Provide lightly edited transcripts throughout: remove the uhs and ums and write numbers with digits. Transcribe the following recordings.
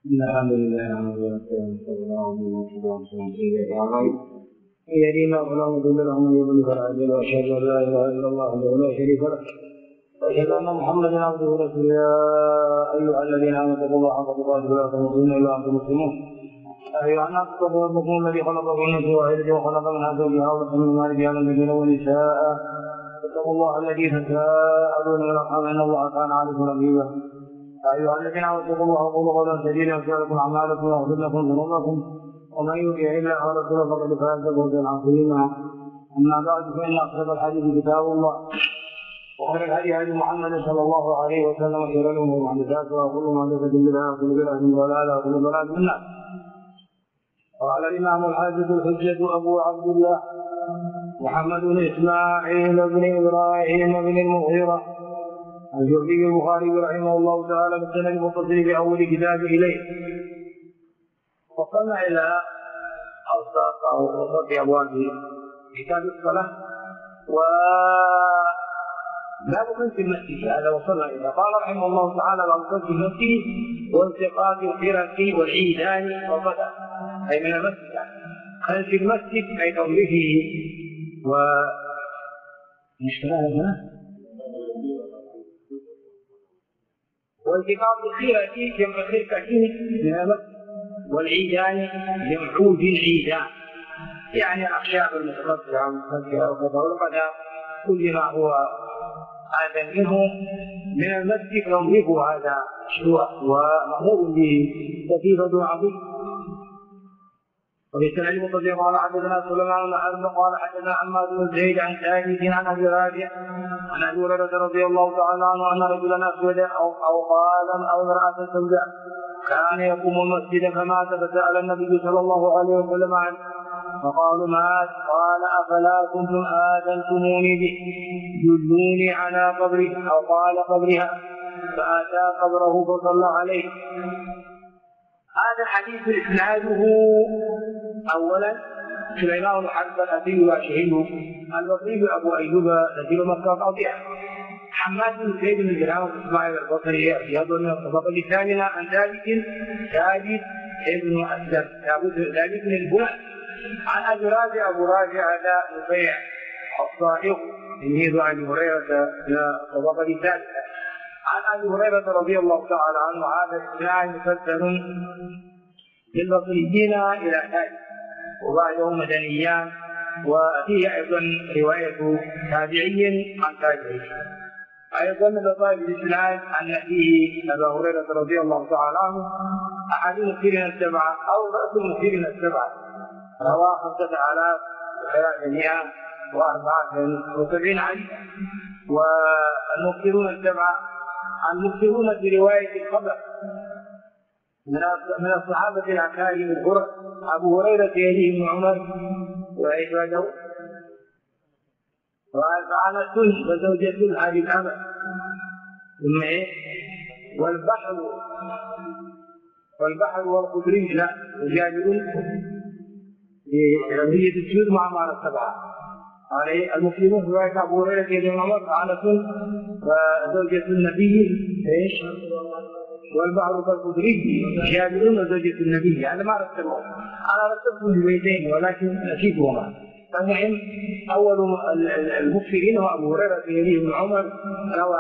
إن الحمد لله نحمده ونستعينه ونستغفره إن يهدينا فلا مضل له ومن يضلل فلا هادي له وأشهد أن لا إله إلا الله وحده لا شريك له وأشهد أن محمدا عبده ورسوله يا أيها الذين آمنوا اتقوا الله حق تقاته ولا تموتن إلا وأنتم مسلمون أيها الناس اتقوا ربكم الذي خلقكم من نفس واحدة وخلق منها زوجها وبث منهما رجالا كثيرا ونساء اتقوا الله الذي تساءلون به والأرحام إن الله كان عليكم رقيبا أيها الذين آمنوا اتقوا الله وقولوا قولا سديدا يغفر لكم أعمالكم ويغفر لكم ذنوبكم ومن يطع الله ورسوله فقد فاز فوزا عظيما أما بعد فإن أصدق الحديث كتاب الله وخير الهدي هدي محمد صلى الله عليه وسلم وشر الأمور محدثاتها وكل محدثة بدعة وكل بدعة ضلالة وكل ضلالة في النار. قال الإمام الحافظ الحجة أبو عبد الله محمد بن إسماعيل بن إبراهيم بن المغيرة الجوزي البخاري رحمه الله تعالى بالسند المتصل بأول كتاب إليه. وصلنا إلى أوساط أو وسط أبواب كتاب الصلاة وباب في المسجد. هذا وصلنا إلى قال رحمه الله تعالى باب في المسجد والتقاط القرى والعيدان والغداء أي من المسجد خلف المسجد أي تنظيفه ومشكلة والتقاط الخيرة جمع خيرة من المسجد والعيدان جمع عود العيدان يعني الأخشاب المتقطعة والمتقطعة وكذا والغداء كل ما هو هذا منه من المسجد تنظيف هذا مشروع ومأمور به كثيرة عظيم. وفي السنة المتصل قال حدثنا سليمان بن حرب قال حدثنا عماد بن زيد عن ثابت عن ابي رافع عن ابي هريره رضي الله تعالى عنه ان رجلا اسودا او قالا او امراه سوداء كان يقوم المسجد فمات فسال النبي صلى الله عليه وسلم عنه فقالوا مات قال افلا كنتم اذنتموني به دلوني على قبره او قال قبرها فاتى قبره فصلى عليه. هذا الحديث إسناده أولا سليمان بن حرب الأبي وشهيده البصري أبو أيوب نزيل مكة قاطعة حماد بن زيد بن جرام إسماعيل البصري رياض من الطبقة الثامنة عن ثابت ابن أسلم ثابت بن البنى عن أبي رافع أبو رافع هذا نفيع الصائغ تلميذ أبي هريرة من الطبقة الثالثة عن أبي هريرة رضي الله تعالى عنه هذا الإسناد مسلسل للبصريين إلى ثالث وبعده مدنيان وفيه أيضا رواية تابعي عن تابعي أيضا من لطائف الإسناد أن فيه أبا هريرة رضي الله تعالى عنه أحد المسيرين السبعة أو رأس المسيرين السبعة روى 5374 حديثا والمكثرون السبعة المكثرون في رواية الخبر من الصحابة الأكارم الغرر أبو هريرة يليه بن عمر وعباده وأنس وزوجة هذه الأمة ثم والبحر والخضري لا وجابر في رمزية السجود مع مال السبعة عليه المسلمون في رواية أبو هريرة يليه بن عمر أنس وزوجة النبي والبحر كالخضري جابر وزوجة النبي هذا ما رتبه أنا رتبته البيتين ولكن نسيتهما. فالمهم أول المكثرين هو أبو هريرة يليه بن عمر روى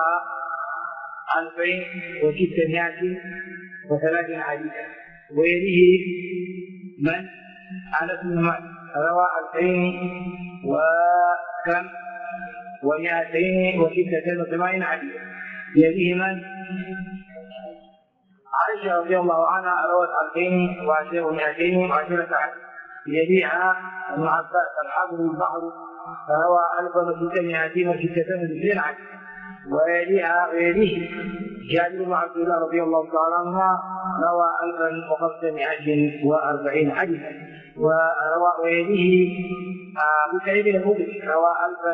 2603 حديثا ويليه من أنس بن مالك روى 2286 حديثا يليه من عائشة رضي الله عنها روت 2210 حديثا يليها ابن عباس الحافظ البحر روى 1626 حديثا ويليه جابر بن عبد الله رضي الله تعالى عنها روى 1540 حديثا ويليه أبو سعيد الخدري روى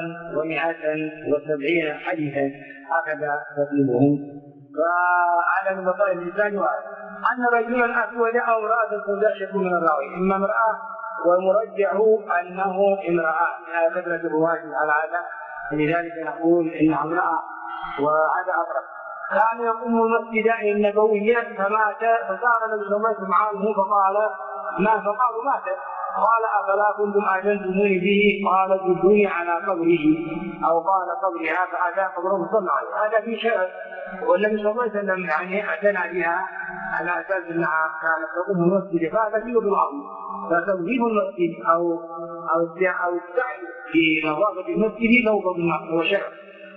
1170 حديثا هكذا ترتيبهم. فعلى من لطائف الإنسان أن رجلا أسود أو امرأة سوداء يكون من الراوي إما امرأة والمرجح أنه امرأة على كثرة الرواة على هذا لذلك نقول إنها امرأة وهذا أقرب كان يقوم المسجد النبوي فمات، فسار النبي صلى الله عليه وسلم عنه فقالوا مات، قال أفلا كنتم أذنتموني به؟ قال دلوني على قبره، أو قال قبرها، فأتى قبره صلى عليه. هذا في شرف، والنبي صلى الله عليه وسلم يعني اعتنى بها على أساس أنها كانت تقوم المسجد، فهذا فيه بالعظيم. فتوظيف المسجد أو السعي في نظافة المسجد فوق بالمعروف وشرف.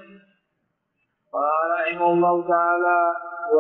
قال رحمه الله تعالى: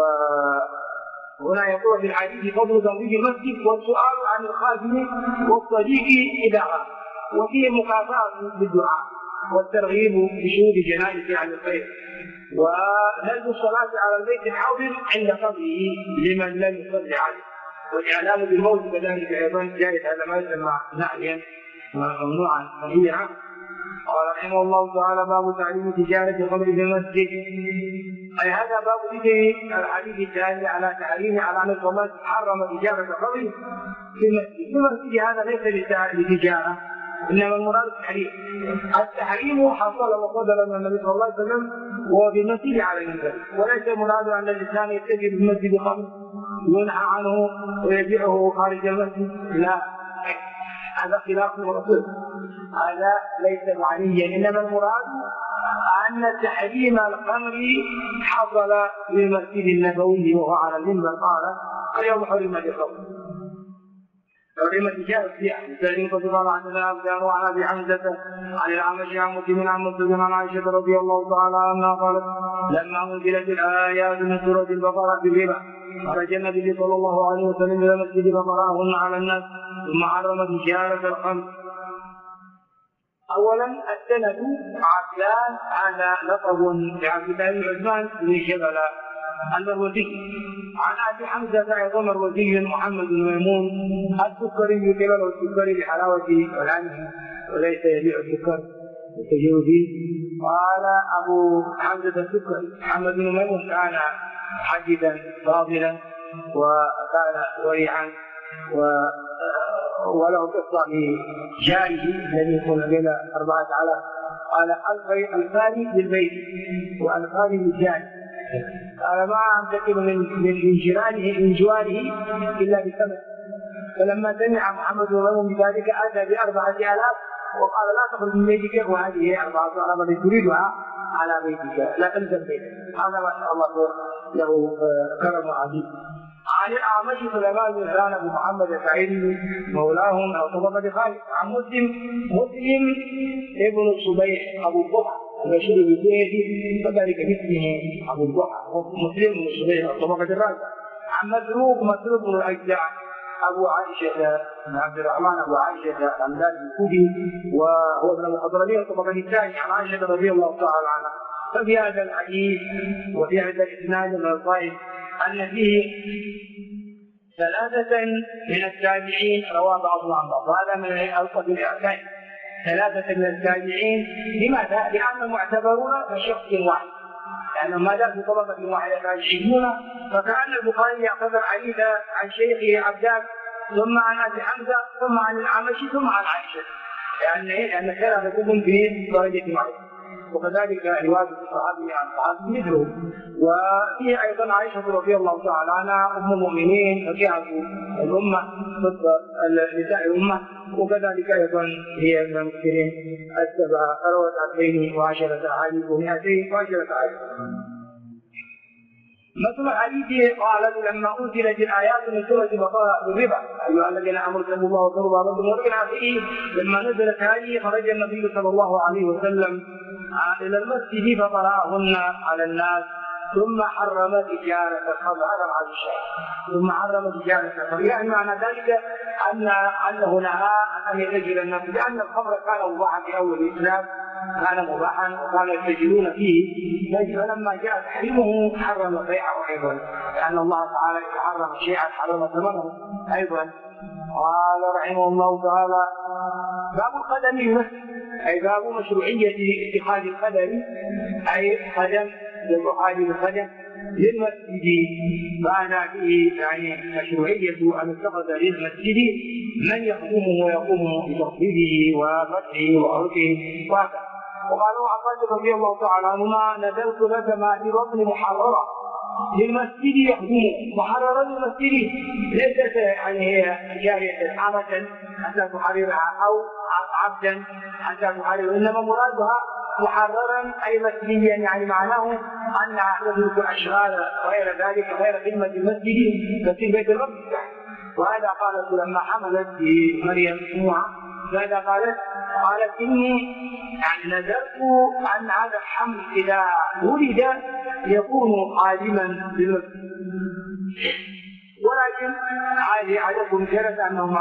وهنا يقول في الحديث فضل تنظيف المسجد والسؤال عن الخادم والصديق إذا غاب، وفيه مكافأة بالدعاء والترغيب بشهود جنائز عن الخير، ونجد الصلاة على البيت الحاضر عند قبره لمن لم يصلي عليه، والإعلام بالموت كذلك أيضا جائز، هذا ما يسمى نهيا ممنوعا صحيحا. قال رحمه الله تعالى: باب تعليم تجارة الخمر في المسجد. أي هذا باب ذكر الحديث الثاني على تحريم على أن الله حرم تجارة الخمر في المسجد. في المسجد هذا ليس لتجارة، إنما المراد التحريم. التحريم حصل وقدر من النبي صلى الله عليه وسلم وفي المسجد على المنبر، وليس مراد أن الإنسان يتجر في المسجد خمر ينهى عنه ويبيعه خارج المسجد، لا، هذا خلاف الرسول، هذا ليس معنيا. انما المراد ان تحريم الخمر حصل في المسجد النبوي وهو على المنبر قال: اليوم حرمت الخمر، حرمت تجاره السياحه. سعيد قد قال عن ابدان وعن ابي حمزه عن الاعمش عن مسلم عن مسلم عن عائشه رضي الله تعالى عنها قالت: لما انزلت الايات من سوره البقره في الربا خرج النبي صلى الله عليه وسلم الى المسجد فقراهن على الناس ثم حرم تجاره الخمر. اولا السند عبدان، هذا لقب لعبد الله بن عثمان بن جبل المروزي، عن ابي حمزه ايضا المروزي محمد بن ميمون السكري، يقال له السكري بحلاوه ولعنه وليس يبيع السكر بالتجوز. قال ابو حمزه السكري محمد بن ميمون كان حديثا فاضلا وكان ورعا، وله قصه بجاره الذي يكون بين 4000، قال الفاني للبيت والفاني للجار، قال ما انتقم من جواره الا بثمن. فلما سمع محمد بن ميمون بذلك اتى ب4000 وقال: لا تخرج من بيتك، وهذه 4000 التي تريدها على بيتك، لا تلزم بيتك. هذا ما شاء الله له كرم عظيم. عن الأعمش سليمان بن هلال بن محمد السعيدي مولاهم أو طبقة خالد، عن مسلم ابن الصبيح أبو الضحى المشهور بالكويتي وذلك باسمه أبو الضحى، مسلم بن الصبيح الطبقة الرابعة. عن مسروق بن الأجدع أبو عائشة بن عبد الرحمن أبو عائشة الأمداد الكوفي، وهو من المخضرمين الطبقة الثانية عن عائشة رضي الله تعالى عنها. ففي هذا الحديث وفي هذا الإسناد من الصحيح أن فيه 3 من التابعين روى بعضهم عن بعض، وهذا من ألطف الإعتاد. 3 من التابعين، لماذا؟ لأنهم معتبرون كشخص واحد، لأنهم ما دام في طبقة واحدة تابعون، فكأن البخاري يعتبر حديثا عن شيخه عبدان ثم عن أبي حمزة ثم عن الأعمش ثم عن عائشة، لأن 3 كتب في درجة واحدة. وكذلك رواية الصحابي عن الصحابي مثله. وفيه أيضا عائشة رضي الله تعالى عنها أم المؤمنين فقيهة الأمة ضد نساء الأمة، وكذلك أيضا هي من المسلمين 7 روت 210 أحاديث و210 أحاديث. مثل الحديث قالت: لما أنزلت الآيات من سورة البقرة بالربا أيها الذين آمنوا اتقوا الله واتقوا ربكم وارجعوا فيه، لما نزلت هذه خرج النبي صلى الله عليه وسلم إلى المسجد فقرأهن على الناس ثم حرم تجارة الخمر. هذا معنى الشيء، ثم حرم تجارة الخمر، يعني معنى ذلك أنه نهى أن يتجر الناس، لأن الخمر كان مباحا في أول الإسلام، كان مباحا وكانوا يتجرون فيه، فلما جاء تحريمه حرم بيعه أيضا، لأن الله تعالى إذا حرم شيئا حرم ثمنه أيضا. قال رحمه الله تعالى: باب القدم المسجد، أي باب مشروعية اتخاذ القدم، أي قدم للقعاد القدم للمسجد، معنى فيه يعني مشروعية أن يتخذ للمسجد من يخدمه ويقوم بتخفيضه وفتحه وعرفه وهكذا. وقال عباس رضي الله تعالى عنهما: نزلت لك ما في بطن محررة للمسجد يخدمه، محررا للمسجد ليست يعني هي جارية عامة حتى تحررها أو عبدا حتى تحررها، إنما مرادها محررا أي مسجديا، يعني معناه أنها تملك أشغال غير ذلك غير خدمة المسجد في بيت المقدس. وهذا قالت لما حملت بمريم أمها، ماذا قالت؟ قالت إني يعني نذرت أن هذا الحمل إذا ولد يكون خادما للمسجد، ولكن عادي عادتهم كانت أنهم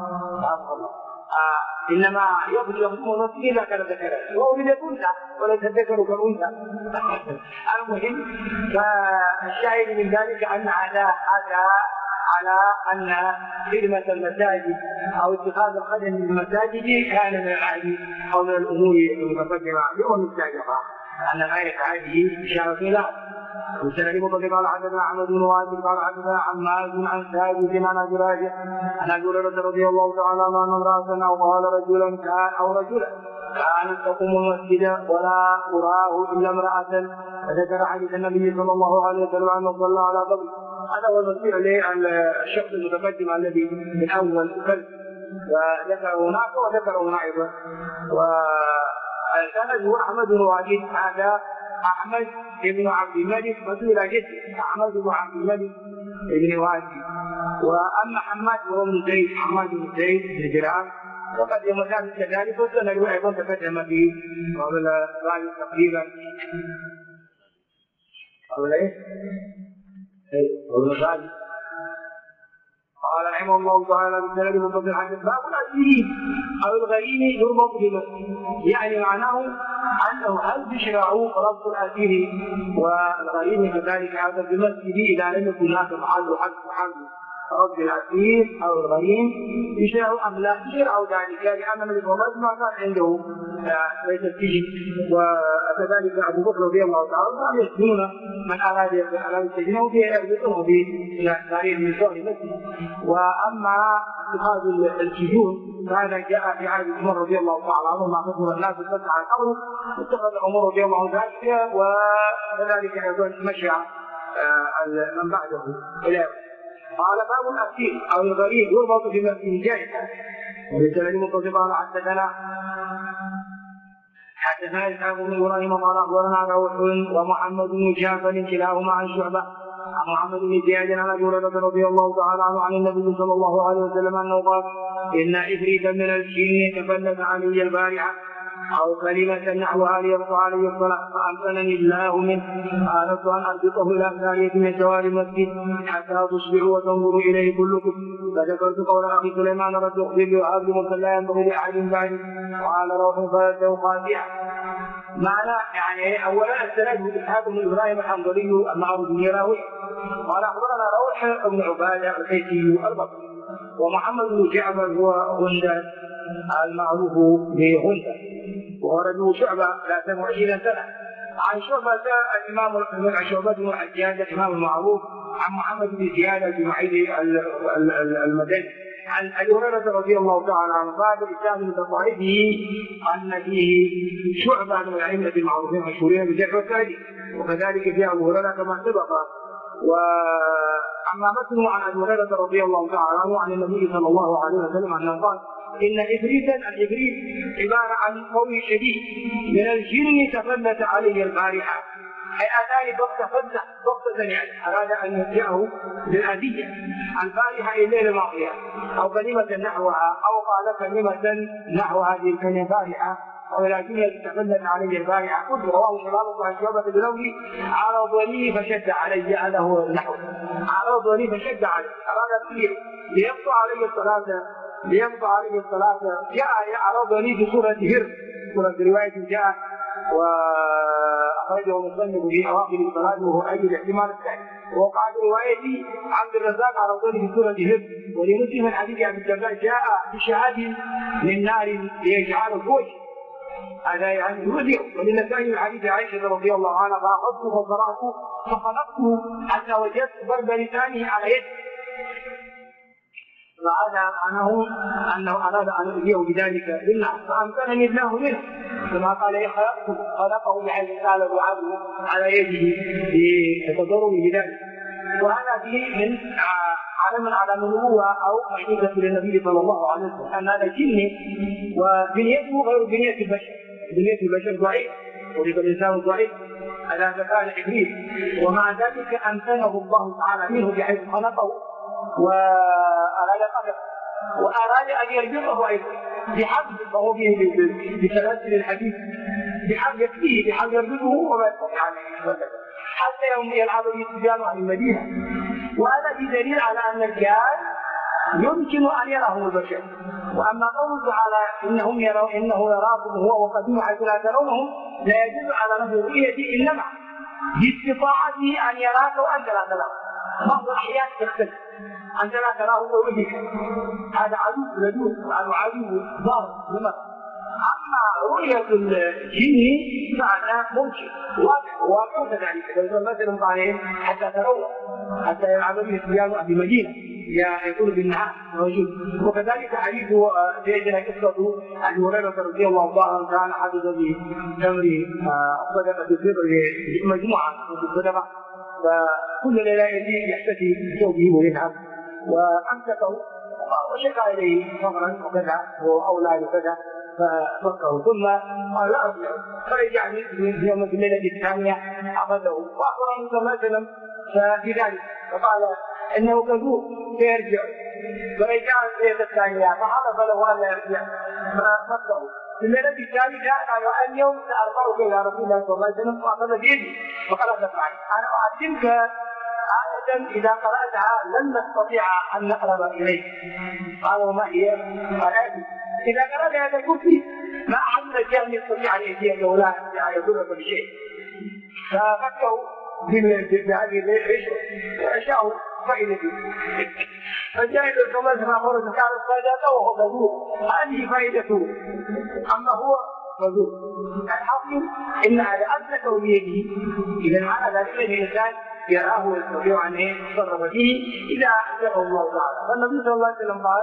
إنما يخدم المسجد إذا كان ذكرا، وولد أنثى وليس الذكر كالأنثى. المهم فالشاهد من ذلك أن هذا على أن خدمة المساجد أو اتخاذ الخدم للمساجد كان من العادي أو من الأمور المتقدمة والمستعجلة، أن الآية هذه إشارة لها. وسنة مطلق قال حدثنا أحمد بن واجد قال حدثنا حماد عن ثابت عن أبي راجع عن أبي هريرة رضي الله تعالى عنه أن امرأة أو قال رجلا كانت تقوم المسجد ولا أراه إلا امرأة، فذكر حديث النبي صلى الله عليه وسلم أنه صلى على قبر. هذا هو المسير الشخص المتقدم الذي من أول فلس، وذكره هناك وذكره هنا أيضا. وكان هو أحمد بن واجد، هذا أحمد بن عبد الملك مسؤول جده أحمد بن عبد الملك بن واجد. وأما حماد وهو من زيد، حماد بن زيد بن جرام، وقد يمثل كذلك، والسنة أيضا تقدم فيه قبل ذلك تقريبا قبل إيه؟ قال رحمه الله تعالى بالسند المتصل حديث باب الأسير أو الغريم يربط بمسجد، يعني معناه أنه هل تشرع ربط الأسير والغريم كذلك هذا بمسجد إذا لم يكن هناك محل رب الأسير أو الغريم يشرع أم لا يشرع ذلك، لأن النبي صلى الله عليه وسلم كان عنده ليس السجن، وكذلك أبو بكر رضي الله تعالى عنه يسجنون من أراد السجن ويربطونه بتاريخ من شهر المسجد. وأما اتخاذ السجون فهذا جاء في عهد عمر رضي الله تعالى عنه مع كثر الناس فتح الأمر، اتخذ عمر رضي الله عنه ذلك، وكذلك أيضا مشى من بعده إلى قال باب الأسير أو الغريب يربط في مسجد جائزة. وبالتالي المتصل قال حدثنا إسحاق بن إبراهيم قال أخبرنا روح ومحمد بن جعفر كلاهما عن شعبة عن محمد بن زياد عن أبي هريرة رضي الله تعالى عنه عن النبي صلى الله عليه وسلم أنه قال إن إفريتا من الجن تفلت علي البارحة أو كلمة نحوها ليبقى علي الصلاة فأمكنني الله منه، أردت أن أربطه إلى ثانية من شوارع المسجد حتى تصبحوا وتنظروا إليه كلكم، فذكرت قول أخي سليمان رد أخبر وعبد مرسل لا ينبغي لأحد بعد، وقال روح فلته قاسية. معنى يعني أولا السند إسحاق بن إبراهيم الحنظلي المعروف بالراوي قال أخبرنا روح بن عبادة الحيثي البصري، ومحمد بن جعفر هو غندر المعروف بغندر وهو رجل شعبة 23 سنة. عن شعبة الإمام شعبة بن الحجاج الإمام المعروف، عن محمد بن زياد الجمعيدي المدني، عن أبي هريرة رضي الله تعالى عنه قال الإسلام من تصاعده أن فيه شعبة من الأئمة المعروفين المشهورين بالجرح والتعديل، وكذلك في أبو هريرة كما سبق. وأما متنه عن أبي هريرة رضي الله تعالى عنه عن النبي صلى الله عليه وسلم أنه قال إن الإبريت عبارة عن قوي شديد من الجن تفلت عليه البارحة، أي أتاني بغتة يعني أراد أن يرجعه للأذية البارحة إلى الليلة الماضية، أو كلمة نحوها، أو قال كلمة نحو هذه الكلمة البارحة، ولكن تفلت عليه البارحة. قلت رواه شباب عن شعبة بلوني عرضني فشد علي، هذا هو النحو، عرضني فشد علي، أراد ليقطع عليه الصلاة جاء عرضني بصورة هر، صورة رواية جاء وأخرجه المصنف في أواخر الصلاة وهو أجل الاحتمال الثاني. وقع رواية عبد الرزاق عرضني بصورة هر، ولمسلم الحديث عن الجبال جاء بشهاد من نار ليجعل الفوج، هذا يعني يذيع. ولنسائي الحديث عائشة رضي الله عنها فأخذته فصرعته فخلقته حتى وجدت ضرب لسانه على يده، أنه أراد أن يؤذيه بذلك بالنار فأمكنني الله منه كما قال خلقه بحيث قال دعاءه على يده لتضرر بذلك. وهذا فيه من علم على النبوة أو حقيقة للنبي صلى الله عليه وسلم أن هذا جن وبنيته غير بنية البشر. بنية البشر ضعيف ولد الإنسان ضعيف على كان إبليس ومع ذلك أمكنه الله تعالى منه بحيث خلقه وأراد قدره وأراد أن يربطه أيضا بحبل فهو بسلاسل الحديث بحبل يكفيه بحبل يربطه وما يستطيع أن حتى يوم يلعب الاتجاه عن المدينة. وهذا دليل على أن الجان يمكن أن يراه البشر. وأما قوله تعالى إنه يراكم هو وقديم حيث لا ترونهم لا يجوز على نفي الرؤية إنما باستطاعته أن يراك وأنت لا تراه. بعض الأحيان تختلف أنت لا تراه بوجهك هذا عدو لدود عدو ضار لمن. أما رؤية الجن فهذا ممكن واقع كذلك لو مثلا عليهم حتى ترون حتى يلعبوا الاتيان بمدينة يكون بالنهار موجود. وكذلك حديث سيدنا قصة أبي هريرة رضي الله عنه كان حدث بتمر صدقة الفطر لمجموعة من الصدقة فكل ليلة يحتفي بثوبه ويذهب وأمسكه وشكى إليه صبرا وكذا وأولى وكذا ففكه ثم قال لا أرجع فرجع في يوم الليلة الثانية أخذه وأخبره صلى الله عليه وسلم في ذلك فقال إنه كذوب سيرجع فرجع الليلة الثانية فحلف له أن لا يرجع ففكه في الليلة الثالثة قال اليوم سأرفعك إلى رسول الله صلى الله عليه وسلم وأخذ بيدي فقال تفعل أنا أعلمك آية إذا قرأتها لن نستطيع أن نقرب إليك. قال وما هي؟ قال إذا قرأت هذا الكرسي ما أحد من الجهل يستطيع أن يأتيك ولا يضرك بشيء. ففكه بهذه العشرة وعشاه فائدته. فجاء إلى الكمال كما خرج كان الصادق وهو مذوق. هذه فائدته أما هو مذوق. الحاصل إن على أمسكه بيده إذا معنى ذلك الإنسان يراه ويستطيع أن يتصرف فيه إذا أعجبه الله تعالى. فالنبي صلى الله عليه وسلم قال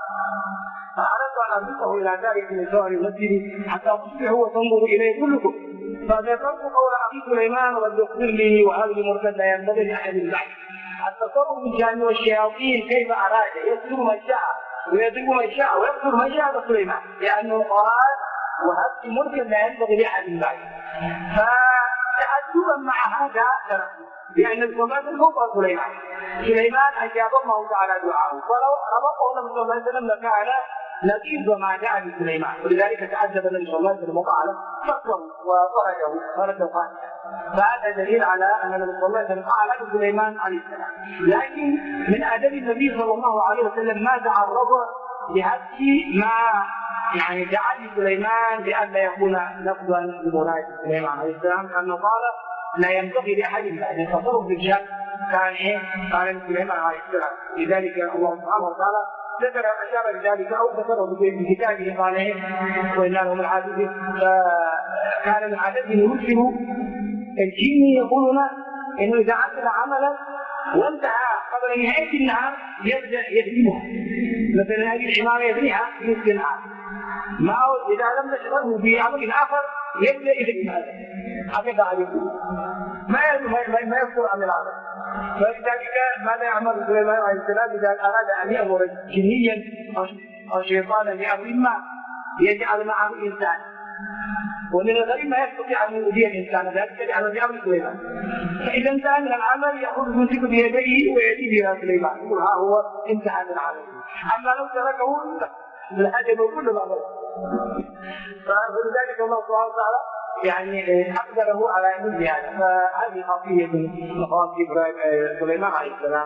أردت أن أربطه إلى ذلك من سوار المسجد حتى تصبحوا وتنظروا إليه كلكم. فذكرت قول أخي سليمان رب اغفر لي وهذا المرتد لا ينبغي لأحد بعد. التصرف بالجن والشياطين كيف أراد يسلب من شاء ويضرب من شاء ويقتل من شاء سليمان لأنه قال وهذا المرتد لا ينبغي لأحد بعد. فتعجبا مع هذا لأن الكمال هو سليمان أجاب الله تعالى دعاءه ولو ربطه النبي صلى الله عليه وسلم لكان نقيض ما جاء بسليمان ولذلك تعجب النبي صلى الله عليه وسلم وقال فكروا وخرجه قائلا. فهذا دليل على أن النبي صلى الله عليه وسلم قال لسليمان عليه السلام. لكن من أدب النبي صلى الله عليه وسلم ما تعرض لهذه ما يعني دعا لسليمان بأن لا يكون نقضا لمراد سليمان عليه السلام كأنه قال لا ينبغي لأحد أن يتصرف بالجهل كان سليمان عليه السلام. لذلك الله سبحانه وتعالى ذكر أشار بذلك أو ذكره في كتابه قال وإنا لهم العابدين. فكان من عادته يرسل الجن يقولون إنه إذا عمل عملا وانتهى قبل نهاية النهار يبدأ يهدمها. مثلا هذه الحمار يبنيها في نصف النهار ما إذا لم نشغله بعمل آخر يبدأ يهدمها حقيقة عليكم ما يذكر عن العمل. فلذلك ماذا يعمل سليمان عليه السلام إذا أراد أن يأمر جنيا أو شيطانا بأمر ما يجعل معه إنسان ومن الغريب ما يستطيع أن يؤذي الإنسان ذلك لأنه بأمر سليمان. فإذا انتهى من العمل يأخذ يمسك بيديه ويأتي بها سليمان يقول ها هو انتهى من العمل. أما لو تركه لهدم كل الأمر. فلذلك الله سبحانه وتعالى يعني أقدره على مثل هذا. فهذه خاصية من خواص سليمان عليه السلام.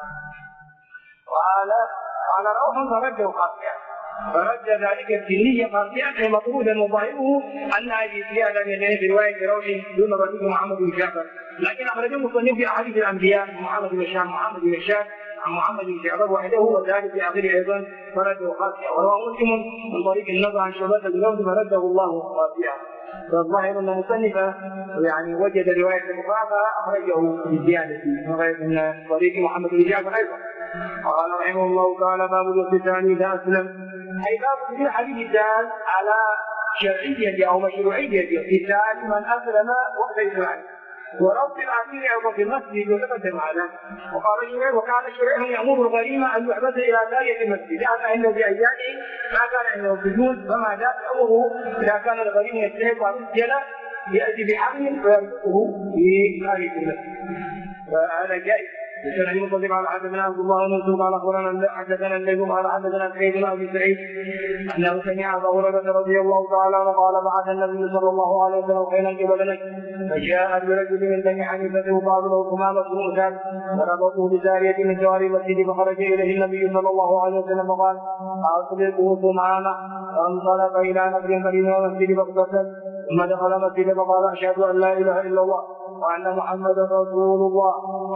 قال روح فرده خاصية فرد ذلك الجنية خاصية مطرودا وظاهره أن هذه زيادة في رواية روح دون رسول محمد بن جعفر. لكن أخرجه المصنف في أحاديث الأنبياء محمد بن هشام عن محمد بن جعفر وحده وذلك في آخره أيضا فرده خاصية. وروى مسلم من طريق النظر عن شعبة بن يوسف فرده الله خاصية. فالظاهر أن المصنف يعني وجد رواية البخاري فأخرجه بالزيادة من طريق محمد بن جعفر أيضا. قال رحمه الله تعالى: باب الاغتسال إذا أسلم، أي باب في الحديث الدال على شرعية أو مشروعية اغتسال من أسلم وقت إسلامه، ورب الأمير أو في المسجد وثبت معنا. وقال شريح: وكان شريح يأمر الغريمة أن يحبس إلى داية المسجد، لأن عنده في أيامه ما كان عنده سجون، فما جاء أمره إذا كان الغريم يستحق أن يسجن يأتي بحمل ويربطه في خارج المسجد، فهذا جائز. حدثنا المنصف على حدثنا عبد الله بن مسعود قال اخبرنا حدثنا الليث قال حدثنا سعيد بن ابي سعيد انه سمع ابا هريره رضي الله تعالى عنه قال: بعث النبي صلى الله عليه وسلم خيلا قبل نجد، فجاء برجل من بني حنيفه يقال له ثمامه بن اساد، وربطوه بساريه من جوار المسجد، فخرج اليه النبي صلى الله عليه وسلم وقال: اطلقوه ثمامه، فانطلق الى نفر قريب من المسجد فاغتسل، ثم دخل المسجد فقال: اشهد ان لا اله الا الله وان محمدا رسول الله.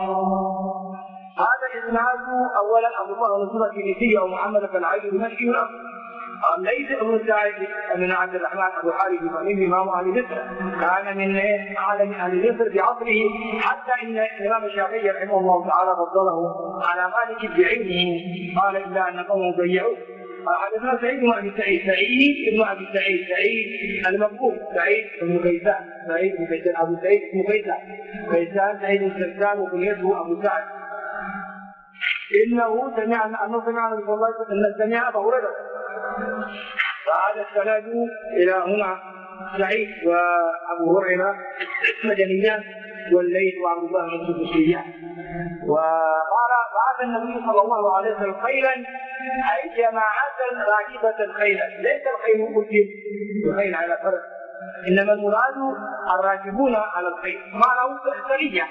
هذا الاسناد اولا عبد الله بن الكنيسي او محمد بن علي المشي ليس ابن سعيد بن عبد الرحمن ابو حارث بن امام اهل مصر، كان من اعلم اهل مصر بعصره، حتى ان الامام الشافعي رحمه الله تعالى فضله على مالك بعلمه، قال: الا ان قومه ضيعوه. حدثنا سعيد بن ابي سعيد، سعيد المقبول، سعيد بن كيسان، ابو سعيد بن كيسان، سعيد بن سلسان وكنيته ابو سعد، انه سمع النبي صلى الله عليه وسلم سمع ابا هريره. فهذا السند الى هنا سعيد وابو هريره مدنيان، والليث وعبد الله بن مسعود. وقال: بعث النبي صلى الله عليه وسلم خيلا، اي جماعه راكبه خيلا، ليس الخيل مركب الخيل على فرس، انما المراد الراكبون على الخيل، معناه سريه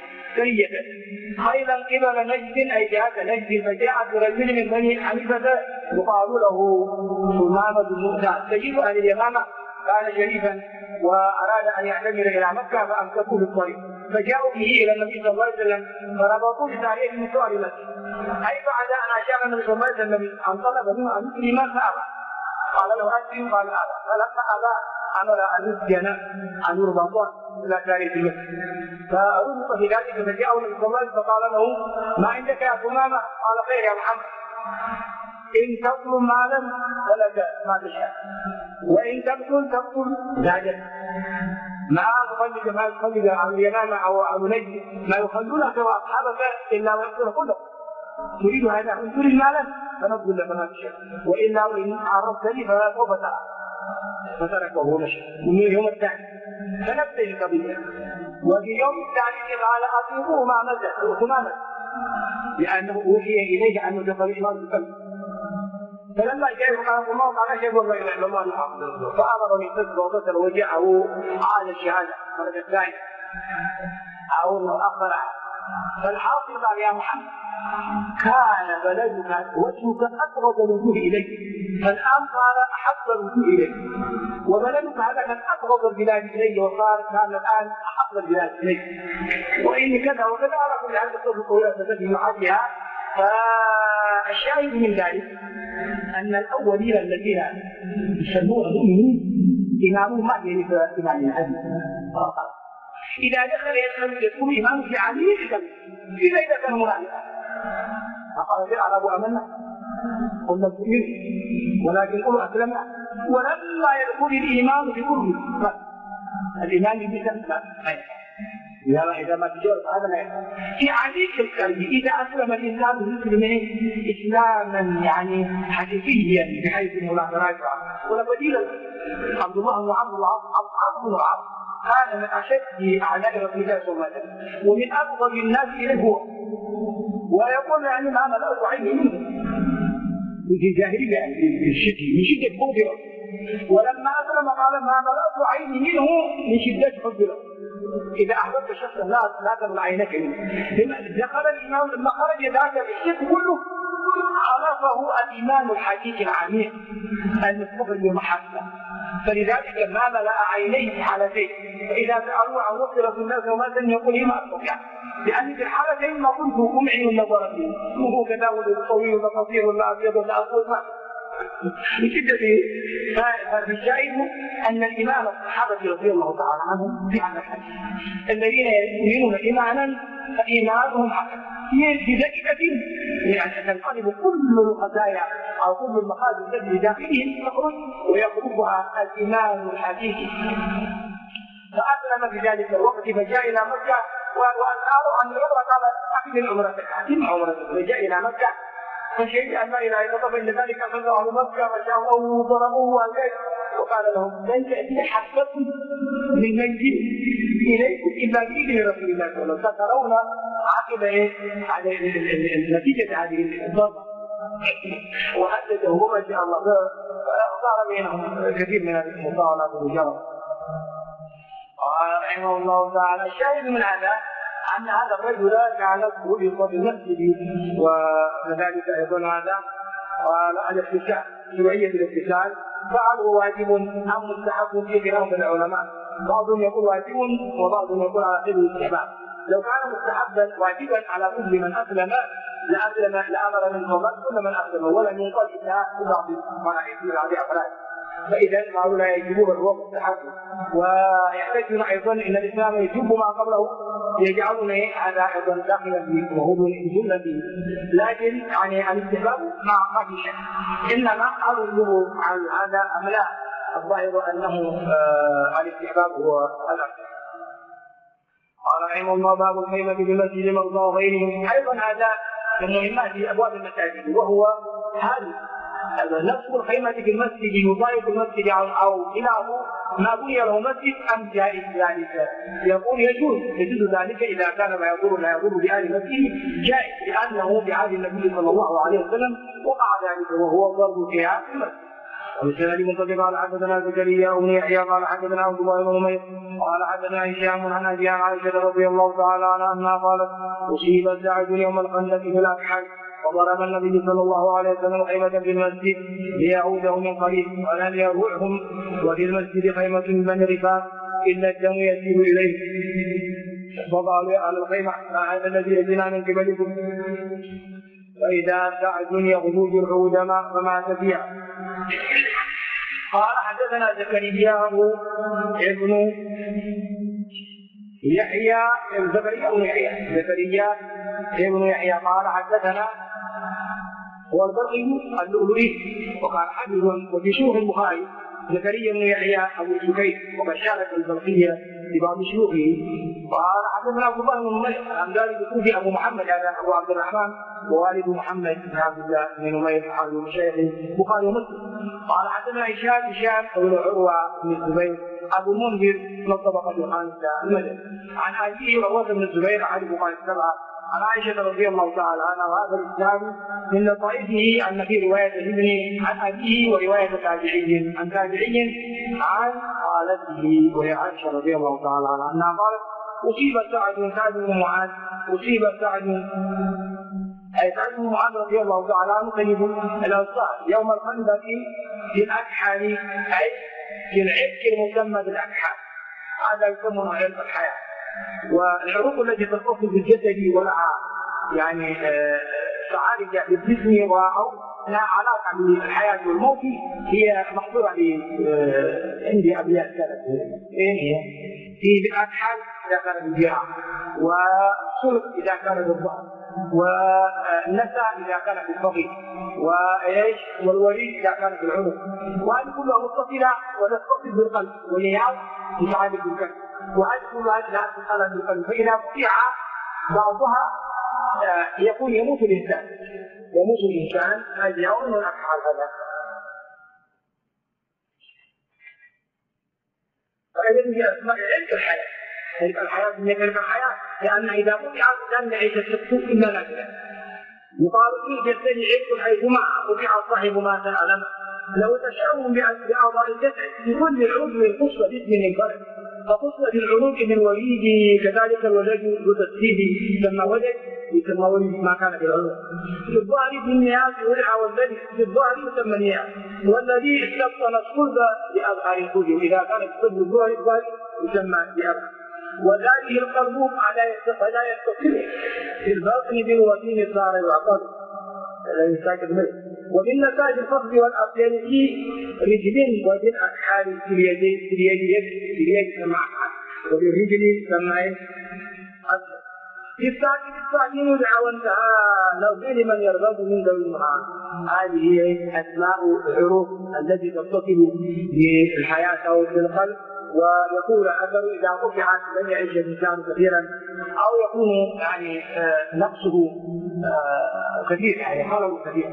خيلا قبل نجد، اي جهه نجد، فجاء برجل من بني حنيفه يقال له ثمامه بن اساد، سيد اهل اليمامه، كان شريفا واراد ان يعتمر الى مكه فامسكوه في الطريق، فجاءوا به الى النبي صلى الله عليه وسلم فربطوه بساريه من سوار المسجد، اي بعد ان اشار النبي صلى الله عليه وسلم ان طلب منه ان يسلم فابى، قال له اسلم، قال ابى، فلما ابى امر ان يسجن ان يربط الى ساريه المسجد، فربط في ذلك، فجاءه النبي صلى الله عليه وسلم فقال له: ما عندك يا ثمامه؟ قال: خير يا محمد، إن تطلب مالا فلك ما تشاء، وإن تقتل زاجت، ما يخلد عن اليمامة أو عن نجد ما يخلونك وأصحابك إلا ويقتل كله، تريد هذا أن تريد مالا فنقول لك ما تشاء، وإلا وإن عرفتني فلا سوف ترى، فتركه ومشى. من اليوم الثاني فنفس القضية، وفي اليوم الثاني قال: أطيبوه ما مزح ثمامة، لأنه أوحي إليه أنه دخل الإيمان بالقلب، فلما جاء قال: الله قال: اشهد ان لا اله الا الله محمد رسول الله، فامر بالقسط وغسل وجهه عاد الشهاده المره الثانيه او انه اخر. فالحاصل قال: يا محمد، كان بلدك وجهك اقرب الوجوه اليك، فالان صار احب الوجوه اليك، وبلدك هذا كان اقرب البلاد اليه، وصار كان الان احب البلاد اليك، وان كذا وكذا على كل حال تصدق ويعتذر معادها. فالشاهد من ذلك أن الأولين الذين يسمون المؤمنين إمامهم ما يلي في إمام الحديث، إذا دخل يكون إمام في علي إذا كان منافقا، فقال: جاء أبو أمنا قلنا تؤمن ولكن قلوا أسلمنا، ولما يدخل الإمام في كل الإمام بسم إذا ما تجاوز هذا لا يفعل. في عليك القلب إذا أسلم الإنسان المسلمين إسلاما يعني حقيقيا بحيث أنه لا تراجع ولا بديل. عبد الله بن عمرو بن العاص كان من أشد أعداء رسول الله صلى الله عليه وسلم ومن أبغض الناس إليه هو، ويقول يعني ما ملأت عيني منه في جاهلية من شدة بغضه، ولما أسلم قال: ما ملأت عيني منه من شدة حبه. إذا أحببت شخصا لا تملأ عينك منه. دخل الإمام لما خرج ذاك الشيء كله عرفه الإيمان الحقيقي العميق المستقبل بالمحبة، فلذلك ما ملأ عينيه في حالتين، فإذا سألوا عن وصف رسول الله صلى الله عليه وسلم يقول: ما أستطيع، لأن في الحالتين ما كنت أمعن النظر فيه، وهو كذا ولا طويل ولا قصير ولا أبيض ولا أسود، من شدة. فالشاهد أن الإمام الصحابة رضي الله تعالى عنهم في هذا الحديث الذين يؤمنون إيمانا فإيمانهم حسن، بدقيقة يعني تنقلب كل الخزايا أو كل المخازن التي بداخله تخرج ويخرجها الإيمان الحقيقي. فأسلم في ذلك الوقت فجاء إلى مكة وأسأله عن العمرة قال أكمل عمرتك أتم عمرتك. فجاء إلى مكة فشهد أن لا إله إلا الله فإن ذلك فزع أهل مكة فشاءوا وضربوه وألقيت وقال لهم لن تأتي حبة من منزل إليكم إلا بإذن رسول الله صلى الله عليه وسلم سترون عقب نتيجة هذه الضربة. وحدثه ما شاء الله فصار بينهم كثير من المطاولات والمجاورة. قال رحمه الله تعالى الشاهد من هذا أن هذا الرجل كان له في المسجد وكذلك أيضا هذا الاغتسال شرعية الاغتسال فعله واجب أم مستحب في خلاف العلماء. بعضهم يقول واجب وبعضهم يقول على سبيل الاستحباب. لو كان مستحبا واجبا على كل من أسلم لأمر من قبل كل من أسلم ولم ينقل إلا ببعض أفراد. فإذا قالوا لا يجبون هو مستحب ويحتاجون أيضا إن الإسلام يجب ما قبله يجعلون هذا أيضا داخلا فيه وهو الجملة فيه. لكن يعني الاستحباب ما في شك إنما قالوا له عن هذا أم لا الظاهر أنه الاستحباب هو الأكثر. قال رحمه الله باب الخيمة بمسجد المرضى وغيرهم. أيضا هذا من مهمات أبواب المساجد وهو هل نصب الخيمة في المسجد يضايق المسجد أو خلافه ما بني له مسجد أم جائز ذلك؟ يقول يجوز ذلك إذا كان ما يضر لا يضر بأهل المسجد جائز لأنه بعهد النبي صلى الله عليه وسلم وقع ذلك وهو الضرب فيها في المسجد. وبالسند منطبق قال حدثنا زكريا بن يحيى قال حدثنا عبد الله بن عمير قال حدثنا هشام عن ابي عائشه رضي الله تعالى عنها انها قالت اصيب سعد يوم الخندق في الاكحل وضرب النبي صلى الله عليه وسلم خيمه في المسجد ليعوده من قريب ولم يروعهم وفي المسجد خيمه من بني رفاق الا الدم يسير اليه فقالوا على الخيمه ما هذا الذي يجينا من قبلكم فاذا سعد يغدو جرحه دما فمات فيها. قال حدثنا زكريا ابن يحيى زكريا ابن يحيى قال حدثنا هو البقي اللؤلؤي وقال حديث وفي شيوخ البخاري زكريا بن يحيى ابو سكيت وقد شارك البلقيه لبعض شيوخه. قال حدثنا عبد الله بن نمير عن ذلك الكوفي ابو محمد هذا ابو عبد الرحمن ووالد محمد بن عبد الله بن نمير احد مشايخ البخاري ومسلم. قال حدثنا هشام بن عروه بن الزبير ابو المنذر من الطبقه الخامسه المدني عن ابيه عروه بن الزبير عن البخاري السبعه عن عائشه رضي الله تعالى عنها وهذا الاسلام من لطائفه ان في روايه ابنه عن ابيه وروايه تابعي عن تابعي عن خالته وهي عائشه رضي الله تعالى عنها انها قالت اصيب سعد بن معاذ سعد بن معاذ رضي الله تعالى عنه سيد الانصار يوم الخندق في الاكحال اي في العرق المسمى بالاكحال. هذا يسمى عرق الحياه والعروق التي تختص بالجسد ولها يعني تعالج بالجسم او لها علاقه بالحياه والموت هي محصوره عندي ابيات كانت في الاكحال اذا كان بالجراح والصلب اذا كان بالظهر والنسى اذا كان بالفقير وايش والوريد اذا كان بالعنق وهذه كلها متصله وتتصل بالقلب والنياز متعلق بالقلب وهذه كلها لا تتصل بالقلب فاذا قطع بعضها يكون يموت الانسان هذا يوم من الاكحال هذا. فاذا هي اسماء علم الحياه تلك الحياه من تلك الحياه لان اذا قطعت لم يعيش الشخص الا نافذه يقال في جسد عيش حيثما قطع صاحب ما تعلم لو تشاؤم باعضاء الجسد لكل عضو يخص باسم منفرد فقصة العنق بالوريد كذلك الولد بتسديد يسمى ولد يسمى ولد ما كان في العنق في الظهر بالنياس ولع والذي في الظهر يسمى نياس والذي استبطن الصلب بأظهر الكل إذا كان الصلب الظهر يسمى بأظهر وذلك القلب فلا يستطيع في الباطن بالوثين صار يعقد وبالنساج الفخذ والأرجل في رجل وبالأكحال في اليد سمع أكحال وبالرجل سمع أكحال بالساكن دعوى انتهى لو في لمن يرغب من ذوي المعاد. هذه هي أسماء الحروف التي تتصل بالحياة أو بالقلب، ويكون الأثر إذا قطعت لن يعيش الإنسان كثيرا، أو يكون يعني نقصه كثير، يعني خلل كثير.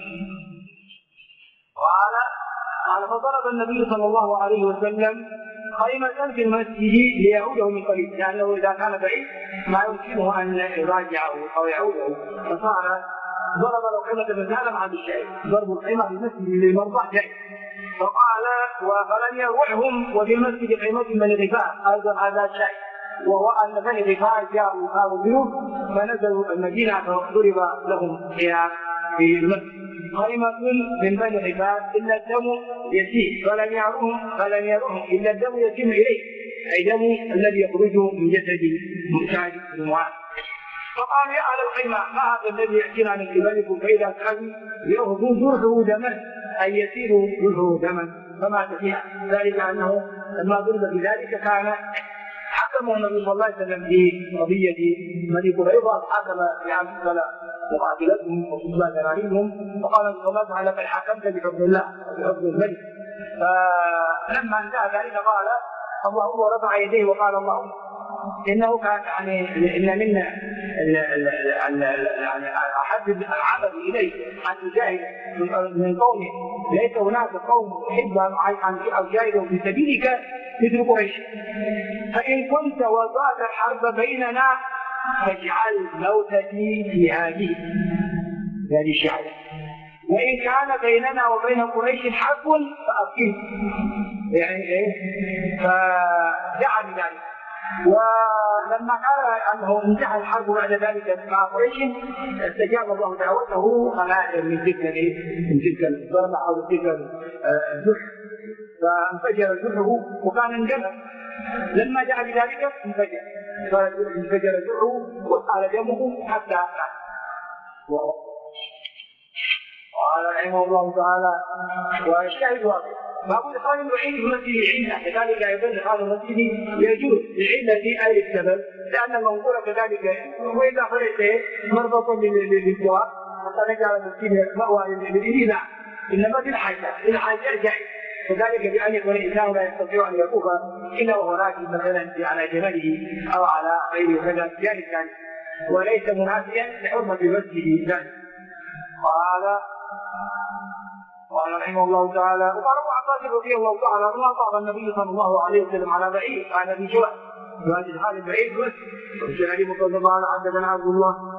قال فضرب النبي صلى الله عليه وسلم خيمة في المسجد ليعوده من قريب، لأنه إذا كان بعيد ما يمكنه أن يراجعه أو يعوده، فصار ضرب له خيمة من هذا مع الشيء، ضرب الخيمة في المسجد للمرضى جاي. فقال فلم يروعهم وفي المسجد خيمة بني غفار، أيضا هذا الشيء، وهو أن بني غفار جاءوا هذا الجنوب فنزلوا المدينة فضرب لهم في المسجد خيمة من بني غفار إلا الدم يسيل فلن يروهم إلا الدم يتم إليه، أي دم الذي يخرج من جسد محتاج المعاد. فقال يا أهل الخيمة ما هذا الذي يأتينا من قبلكم فإذا كان يأخذ جرحه دما، أي يسيل جرحه دما فمات فيها، ذلك أنه لما ضرب بذلك كان حكمه النبي صلى الله عليه وسلم في قضية بني قريظة، حكم بأن تقتل مقاتلتهم وتصلى جنانيهم، وقال وما فعل قد حكمت بحكم الله وبحكم الملك. فلما انتهى ذلك قال اللهم ورفع يديه وقال اللهم انه كان يعني ان منا يعني احب العبد اليه ان يجاهد من قومه، ليس هناك قوم يحب ان اجاهد في سبيلك مثل قريش، فان كنت وضعت الحرب بيننا فاجعل موتتي في هذه الشعب، وإن كان بيننا وبين قريش حرب فأبقيه، يعني إيه؟ فدعا بذلك. ولما قال أنه انتهى الحرب بعد ذلك مع قريش استجاب الله دعوته قناعة من تلك الضربة أو تلك الجرح، فانفجر جرحه وكان انجلب. لما جاء بذلك انفجر جرحه وسال دمه حتى مات. قال رحمه الله تعالى والشاهد واضح باب ادخال الوحيد في المسجد العله، كذلك ايضا ادخال المسجد يجوز لعله اي السبب، لان المنظور كذلك واذا فرئت مربطا للجواب حتى نجعل المسجد مأوى للإله، انما للحاجه جائز، وذلك بأن يكون الإنسان لا يستطيع أن يطوف إلا وهو راكب مثلا على جمله أو على غير كذا جائز ذلك، وليس منافيا لحرمة المسجد ذلك. قال رحمه الله تعالى وقال ابو عباس رضي الله تعالى عنه طاف النبي صلى الله عليه وسلم على بعير، كان في جوع وهذه الحال البعيد بس. وفي حديث صلى الله عليه وسلم حدثنا عبد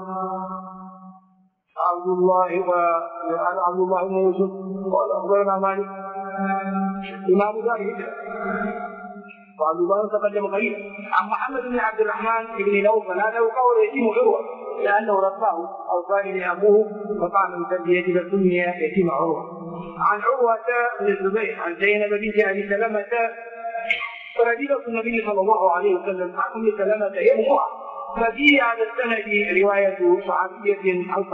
الله بن يوسف قال اخبرنا مالك امام دار الهجره، وعبد الله تقدم قريبا عن محمد بن عبد الرحمن بن نوفل، هذا قول يتيم عروه لانه رباه او كان ابوه وقام من تربيته فسمي يتيم عروه. عن عروه بن الزبير عن زينب بنت ابي سلمه فرجلت النبي صلى الله عليه وسلم عن ام سلمه هي امها، ففي هذا السند روايه صحابيه عن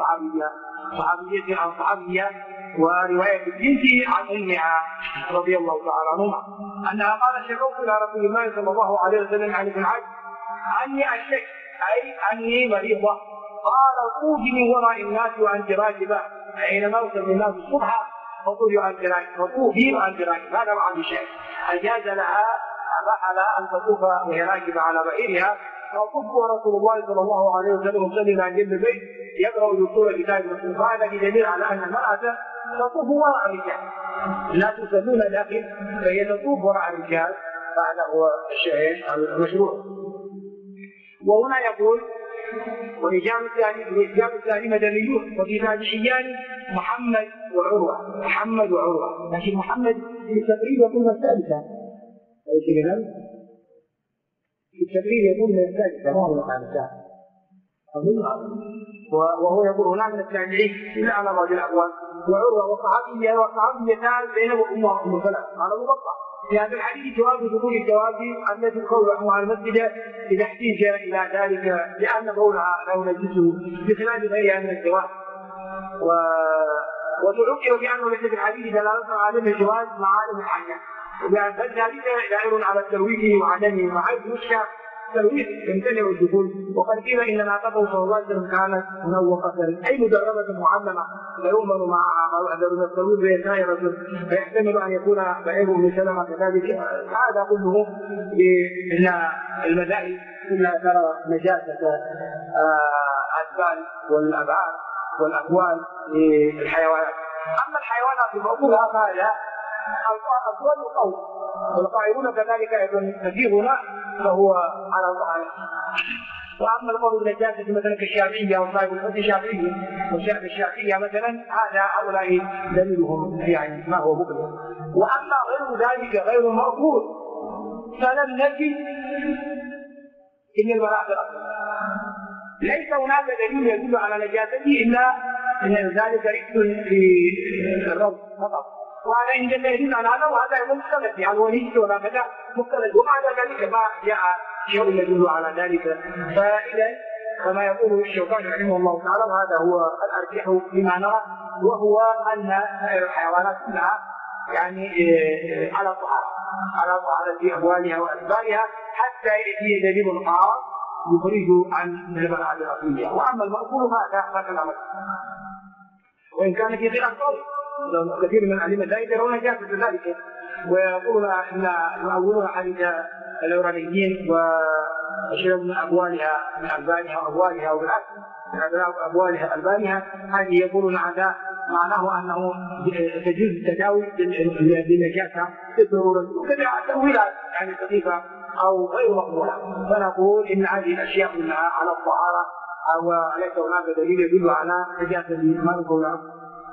صحابيه وروايه البنت عن امها رضي الله تعالى عنهما انها قالت شكوت الى رسول الله صلى الله عليه وسلم عن ابن عجل عني اشك اي اني مريضه، قال طوفي من وراء الناس وانت راكبه، حينما وصل الناس الصبح فطوفي وانت راكبه، هذا مع بشيء اجاز لها اباح لها ان تطوف وهي راكبه على بعيرها، فطوف رسول الله صلى الله عليه وسلم يصلي عند جنب البيت يقرا دستور كتاب المسلم، هذا دليل على ان المراه تطوف وراء الرجال لا تسلون داخل، فهي تطوف وراء الرجال، هذا هو الشيء المشروع. وهنا يقول والرجال الثاني مدنيون وفي تابعيان محمد وعروه، لكن محمد في التقريب يقول الثالثه، في التقريب يقول الثالثه ما هو الخامسه وهو يقول هنا من التابعين الا على بعض الاقوال، وعروه وصحابيتان بينهما ام سلمة قال ابو بكر في هذا الحديث جواز دخول الجواب التي القول رحمها المسجد اذا احتيج الى ذلك، لان قولها لا يجوز بخلاف غيرها من الجواز، وتذكر بانه ليس في الحديث دلاله على الجواز مع عدم الحاجه، وبان ذلك دليل على الترويج وعدمه، وحيث يشكى التلويث يمتنع الدخول. وقد قيل ان ناقته صلى الله عليه وسلم كانت منوقه اي مدربه معلمه لا يؤمن معها مصدر من التلويث وهي سائره، فيحتمل ان يكون بعير ام سلمه كذلك. هذا كله ان المذاهب كلها ترى نجاسه الاسبال والابعاد والاكوان للحيوانات. اما الحيوانات بموضوعها فهذا القول القول، والقائلون كذلك ايضا كثيرون فهو على ظاهره. واما القول بالنجاسه مثلا كالشافعيه وصاحب الفتح الشافعي والشعب الشافعيه مثلا، هذا هؤلاء دليلهم يعني ما هو مقبل. واما غير ذلك غير مأثور فلم نجد ان البراءه ليس هناك دليل يدل على نجاسته الا ان ذلك رئيس للرب فقط، وهذا ان دل يدل على هذا، وهذا مختلف يعني وليس ولا كذا مختلف، ومع ذلك ما جاء شيء يدل على ذلك. فاذا كما يقول الشوكاني رحمه الله تعالى، وهذا هو الارجح فيما نرى، وهو ان الحيوانات كلها يعني على طهارة أموالها وأسبالها حتى يأتي دليل خاص يخرج عن البراءة الأصلية. وأما المأكول فكما مثل، وإن كان في خلاف قول كثير من العلماء لا يرون نجاسة ذلك، ويقولون ان يؤولون حديث الاورانيين وشرب من ابوالها من البانها وابوالها وبالعكس من ابوالها البانها، هذه يقولون هذا معناه انه تجوز التداوي بالنجاسه بالضروره، وكذا تاويلات يعني خفيفه او غير مقبوله. فنقول ان هذه الاشياء كلها على الطهاره وليس هناك دليل يدل على نجاسه ما نقولها.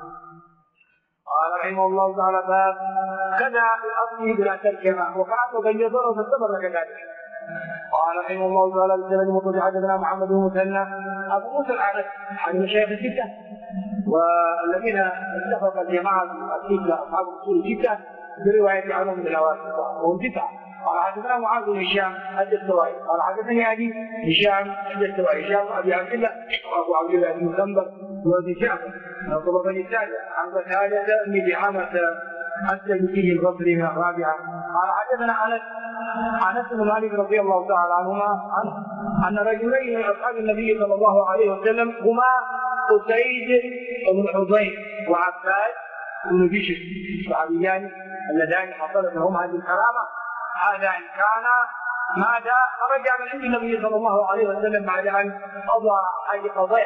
قال رحمه الله تعالى: باب كذا بالاصل بلا تركه وفعل بين يضر فاستمر كذلك. قال رحمه الله تعالى: بسند مطلع حدثنا محمد بن مثنى ابو موسى العنبري عن المشايخ السته، والذين اتفق الجماعه السته اصحاب الاصول السته بروايه عنهم من الواسطه وهم تسعه. قال حدثنا معاذ بن هشام الدستوائي قال حدثني ابي هشام الدستوائي هشام ابي عبد الله وابو عبد الله بن مسلم وابي جعفر نصب بن السادة عن قتادة بن دعامة السلمي البصري من الرابعة. قال حدثنا انس بن مالك رضي الله تعالى عنهما ان رجلين من اصحاب النبي صلى الله عليه وسلم هما أسيد بن حضير وعباد بن بشر صحابيان اللذان حصلت لهما هذه الكرامة. هذا ان كان ماذا خرج من عند النبي صلى الله عليه وسلم بعد ان قضى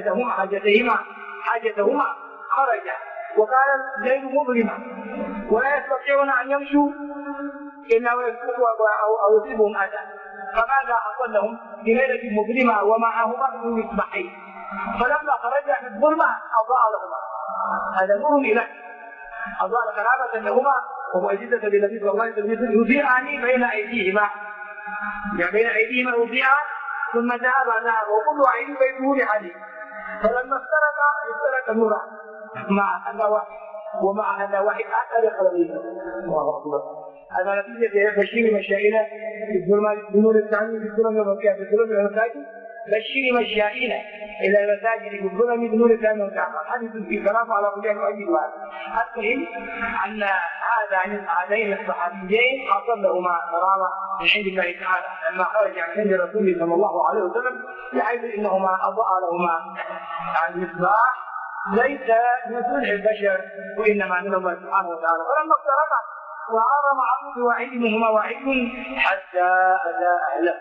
حاجتهما خرج وكان الليل مظلما ولا يستطيعون ان يمشوا الا ويسقطوا او يصيبهم اذى، فماذا حصل لهم في ليله مظلمه ومعهما من مصباحين، فلما خرج في الظلمه اضاء لهما، هذا نور اليه اضاء كرامه لهما ومعجزه للنبي صلى الله عليه وسلم يضيئان بين ايديهما، يعني بين ايديهما يضيئان ثم ذهب وكل عين بيته لحديث، فلما استرق نورا مع هذا واحد ومع هذا واحد حتى يقرب الله اكبر. هذا نتيجه بشير مشائنا بنور الثاني بالظلم والرقيه بالظلم والمساجد، بشير مشائنا الى المساجد بالظلم بنور الثاني والكعبه. حديث في كلام على كل واحد واحد. المهم ان هذين الصحابيين حصل لهما كرامه من عند الله تعالى لما خرج عن عند رسوله صلى الله عليه وسلم، بحيث انهما اضاء لهما المصباح ليس من صنع البشر وانما من الله سبحانه وتعالى. فلما افترقا وعار معه بواحد منهما واحد حتى اتى اهله.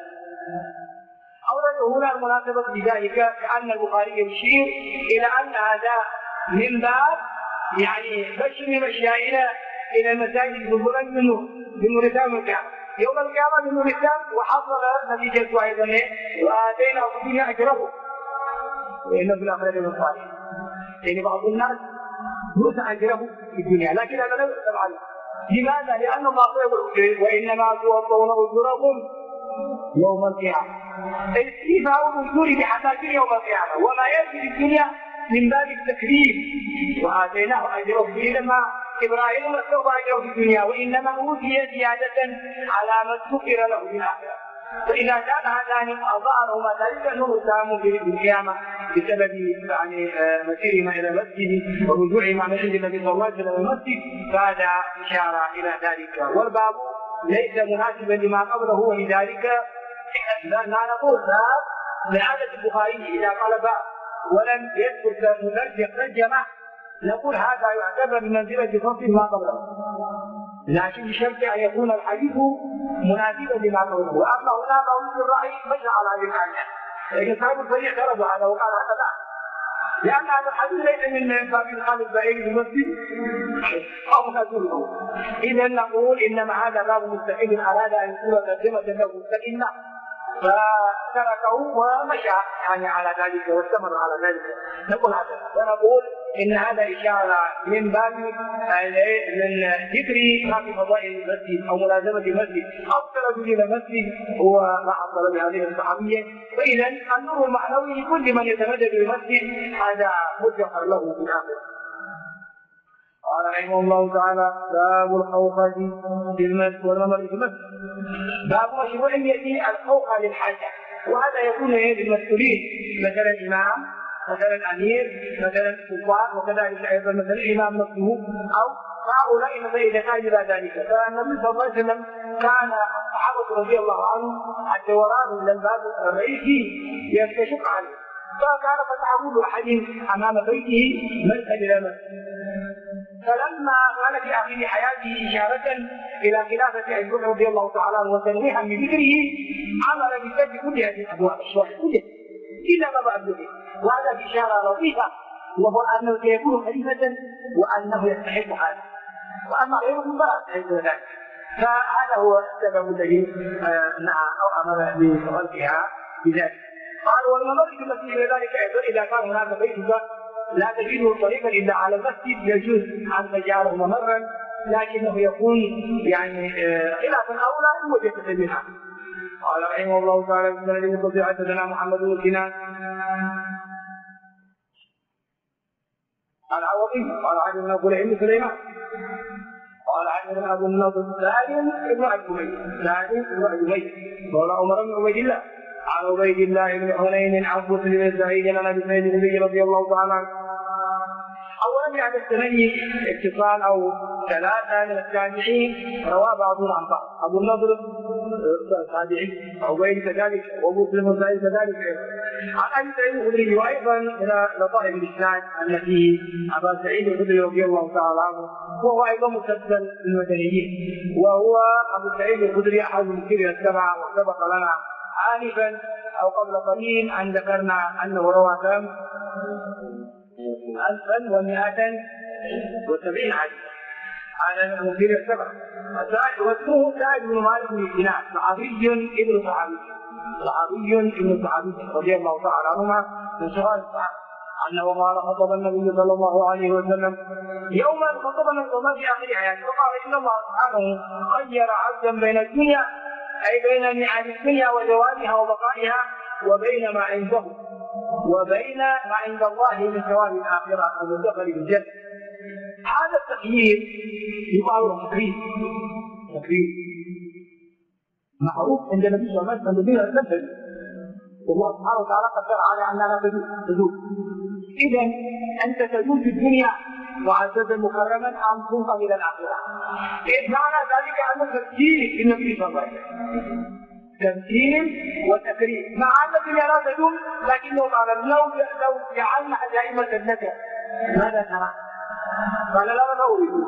اورد هنا المناسبه بذلك كان البخاري يشير الى ان هذا من باب يعني بشر مشائنا الى المساجد بالظلم منه من رسام الكعبه يوم القيامه من رسام، وحصل نتيجه ايضا واتينا الدنيا اجره وانه في الاخره من صالح. يعني بعض الناس يؤتى اجره في الدنيا لكن هذا لا يحسب عليه. لماذا؟ لان الله يقول: وانما توفون اجوركم يوم القيامه. استيفاء الاجور بحساسيه يوم القيامه، وما ياتي في الدنيا من باب التكريم واتيناه اجره فيه لما ابراهيم استوفى اجره في الدنيا، وانما اوتي زياده على ما ذكر له في الاخره. فاذا كان هذان اضاء لهما ذلك انه ساموا في القيامه بسبب يعني مسيرهما الى المسجد ورجوعهما من عند النبي صلى الله عليه وسلم المسجد، فهذا اشاره الى ذلك. والباب ليس مناسبا لما قبله، ولذلك لا نقول باب لعادة البخاري إذا قال باب ولم يذكر مترجم ترجمة نقول هذا يعتبر بمنزلة فصل ما قبله، لكن بشرط أن يكون الحديث مناسبا لما قبله. وأما هناك أولو الرأي مشى على هذه الحاجة، لكن صاحب الصحيح اعترض هذا وقال هذا لا، لأن هذا الحديث ليس من باب إدخال البعير في المسجد أو مكذوبه. إذا نقول إنما هذا باب مستقل أراد أن يكون ترجمة له مستقلة فتركه ومشى يعني على ذلك واستمر على ذلك. نقول هذا ونقول إن هذا إشارة من باب من ذكر ما في فضائل المسجد أو ملازمة المسجد أو التردد إلى المسجد هو ما حصل بهذه الصحابية. فإذا النور المعنوي لكل من يتمدد بالمسجد هذا مدخر له في الآخرة. قال رحمه الله تعالى: باب الخوخة في المسجد والنظر في المسجد. باب مشروع يأتي الخوخة للحاجة، وهذا يكون للمسؤولين مثلا الإمام مثلا أمير مثلا سلطان وكذلك أيضا مثلا الإمام نفسه أو هؤلاء مثلا إذا كان إلى ذلك. فالنبي صلى الله عليه وسلم كان الصحابة رضي الله عنهم الدوران إلى الباب الرئيسي يشق عليه، فكان فتحه له أحد أمام بيته ملجأ إلى مسجد. فلما كان في آخر حياته إشارة إلى خلافة أبي بكر رضي الله تعالى عنه وتنويها بذكره عمل بسد كل هذه الأبواب الشرعية كلها إلا ما بعد ذلك، وهذا إشارة لطيفة وهو أنه سيكون خليفة وأنه يستحق هذا، وأما غيره فلا يستحق ذلك. فهذا هو السبب الذي نهى أو أمر بخلقها بذلك. قال: والمملكة التي إلى ذلك أيضا إذا كان هناك بيت لا تجده طريقا إلا على المسجد يجوز أن تجعله ممرا، لكنه يكون يعني خلافا أولى إن وجدت منها. قال رحمه الله تعالى: بسم الله الرحمن حدثنا محمد بن سنان العوضي قال حدثنا فليح بن سليمان قال حدثنا ابو النضر سالم بن عبيد قال عمر بن عبيد الله عن عبيد الله بن حنين عن بسر بن سعيد عن ابي سعيد الخدري رضي الله تعالى عنه. اولا يعني الثماني اتصال او ثلاثه من التابعين رواه بعضهم عن بعض. ابو النضر التابعي عبيد كذلك وبسر بن سعيد كذلك عن ابي سعيد الخدري. وايضا من لطائف الاسناد ان فيه ابا سعيد الخدري رضي الله تعالى عنه وهو ايضا مسلسل المدنيين، وهو ابو سعيد الخدري احد المسيرين السبعه وسبق لنا آنفا أو قبل قليل أن ذكرنا أنه روى كم 1170 حديثا على المسير السبع. واسمه سعد بن مالك بن سنان صحابي ابن صحابي رضي الله تعالى عنهما من صغار الصحابة أنه قال: خطب النبي صلى الله عليه وسلم يوما خطبنا الصلاة في آخر حياته فقال: إن الله سبحانه خير عبدا بين الدنيا أي بين نعم الدنيا وزوالها وبقائها وبين ما عنده وبين ما عند الله من ثواب الآخرة والدخل بالجنة. هذا التخيير يقال له تكريم معروف عند النبي صلى الله عليه وسلم بين النفس، والله سبحانه وتعالى قدر على أننا تجوز. إذا أنت تجوز في الدنيا معززا مكرما أن تنقل إلى الآخرة. إذ معنى ذلك أنه تمثيل النبي صلى الله عليه وسلم، تمثيل وتكريم مع أن الدنيا لا تدوم، لكنه قال: لو جعلنا دائمة لك ماذا ترى؟ قال: لا نقول.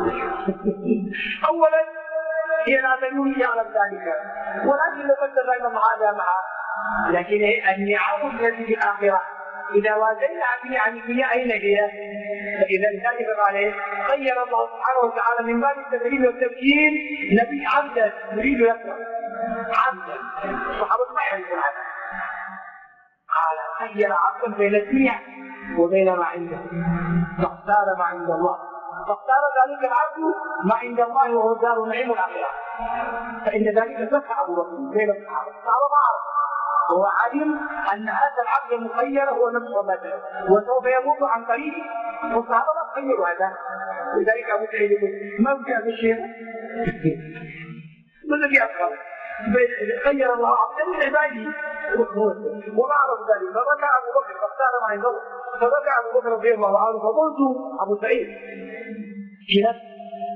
أولا هي لا تدوم يعلم ذلك، ولكن لو قدر أيضا هذا معه، لكن النعم التي في الآخرة إذا وازينا عن الدنيا أين هي؟ فإذا ذلك قال: خير الله سبحانه وتعالى من باب التكريم والتمكين نبي عبدا يريد يقرأ عبدا. الصحابة ما يعرفون هذا. قال: خير عبدا بين الدنيا وبين ما عنده فاختار ما عند الله، فاختار ذلك العبد ما عند الله وهو دار نعيم الآخرة. فإن ذلك فتح أبو بكر بين الصحابة ما عرف، هو علم أن هذا العبد المخير هو نفسه مثلا وسوف يموت عن طريقه، والصحابة ما تخيروا هذا. لذلك أبو سعيد يقول: ما بقى بالشيء ما الذي أفعل؟ خير الله عبدا من عباده وما عرف ذلك، فبكى أبو بكر فاختار ما عنده، فبكى أبو بكر رضي الله عنه. فقلت أبو سعيد في نفسه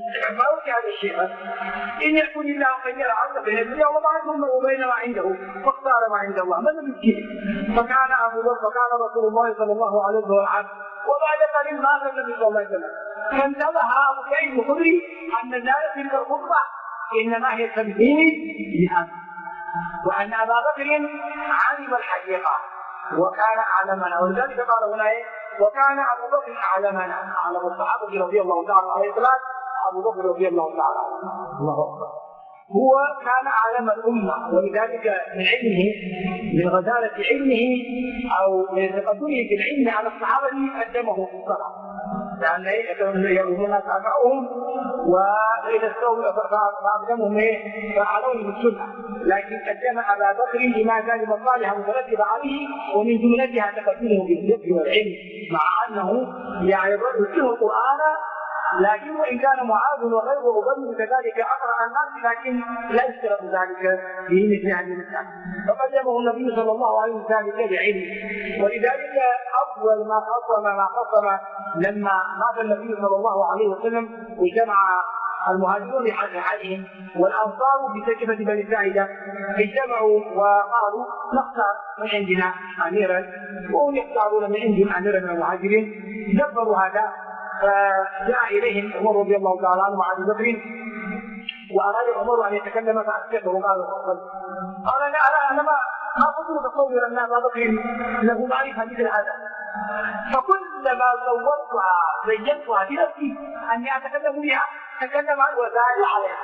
ما أوتي هذا الشيء إن يكون الله خير عبد بين الدنيا وما وبين ما عنده فاختار ما عند الله ما لم يجيب. فكان أبو بكر فكان رسول الله صلى الله عليه وسلم وبعد قليل مات النبي صلى الله عليه وسلم فانتبه أبو سعيد الخدري أن ذلك تلك الخطبة إنما هي تمهيد لهذا وأن أبا بكر علم الحقيقة وكان أعلمنا ولذلك قال هنا وكان أبو بكر أعلمنا أعلم الصحابة رضي الله تعالى عليه وسلم أبو بكر رضي الله تعالى الله أكبر هو كان أعلم الأمة ولذلك من علمه من غزارة علمه أو من تقدمه في العلم على الصحابة قدمه في الصلاة لأن يؤمنون أتباعهم وإذا استووا فأقدمهم فعلوهم بالسنة لكن قدم أبا بكر لما كان مصالح مترتبة عليه ومن جملتها تقدمه بالذكر والعلم مع أنه يعني يدرسه القرآن لكن وإن كان معاذ وغيره ظن كذلك أقرأ الناس لكن لا يشترط ذلك في مثل هذه المسألة فقدمه النبي صلى الله عليه وسلم بعلم ولذلك أول ما قسم لما مات النبي صلى الله عليه وسلم وجمع المهاجرون بحالهم والأنصار بسكفة بني ساعدة اجتمعوا وقالوا نختار من عندنا أميرا وهم يختارون من عندهم أميرا من المهاجرين دبروا هذا فجاء إليهم عمر رضي الله تعالى عنه وعلي بكر وأراد عمر أن يتكلم فأسكته قال لا أنا ما كنت أتصور أن أبا بكر له معرفة مثل هذا فكلما صورتها زينتها بنفسي أني أتكلم بها تكلم عنه وزاد عليها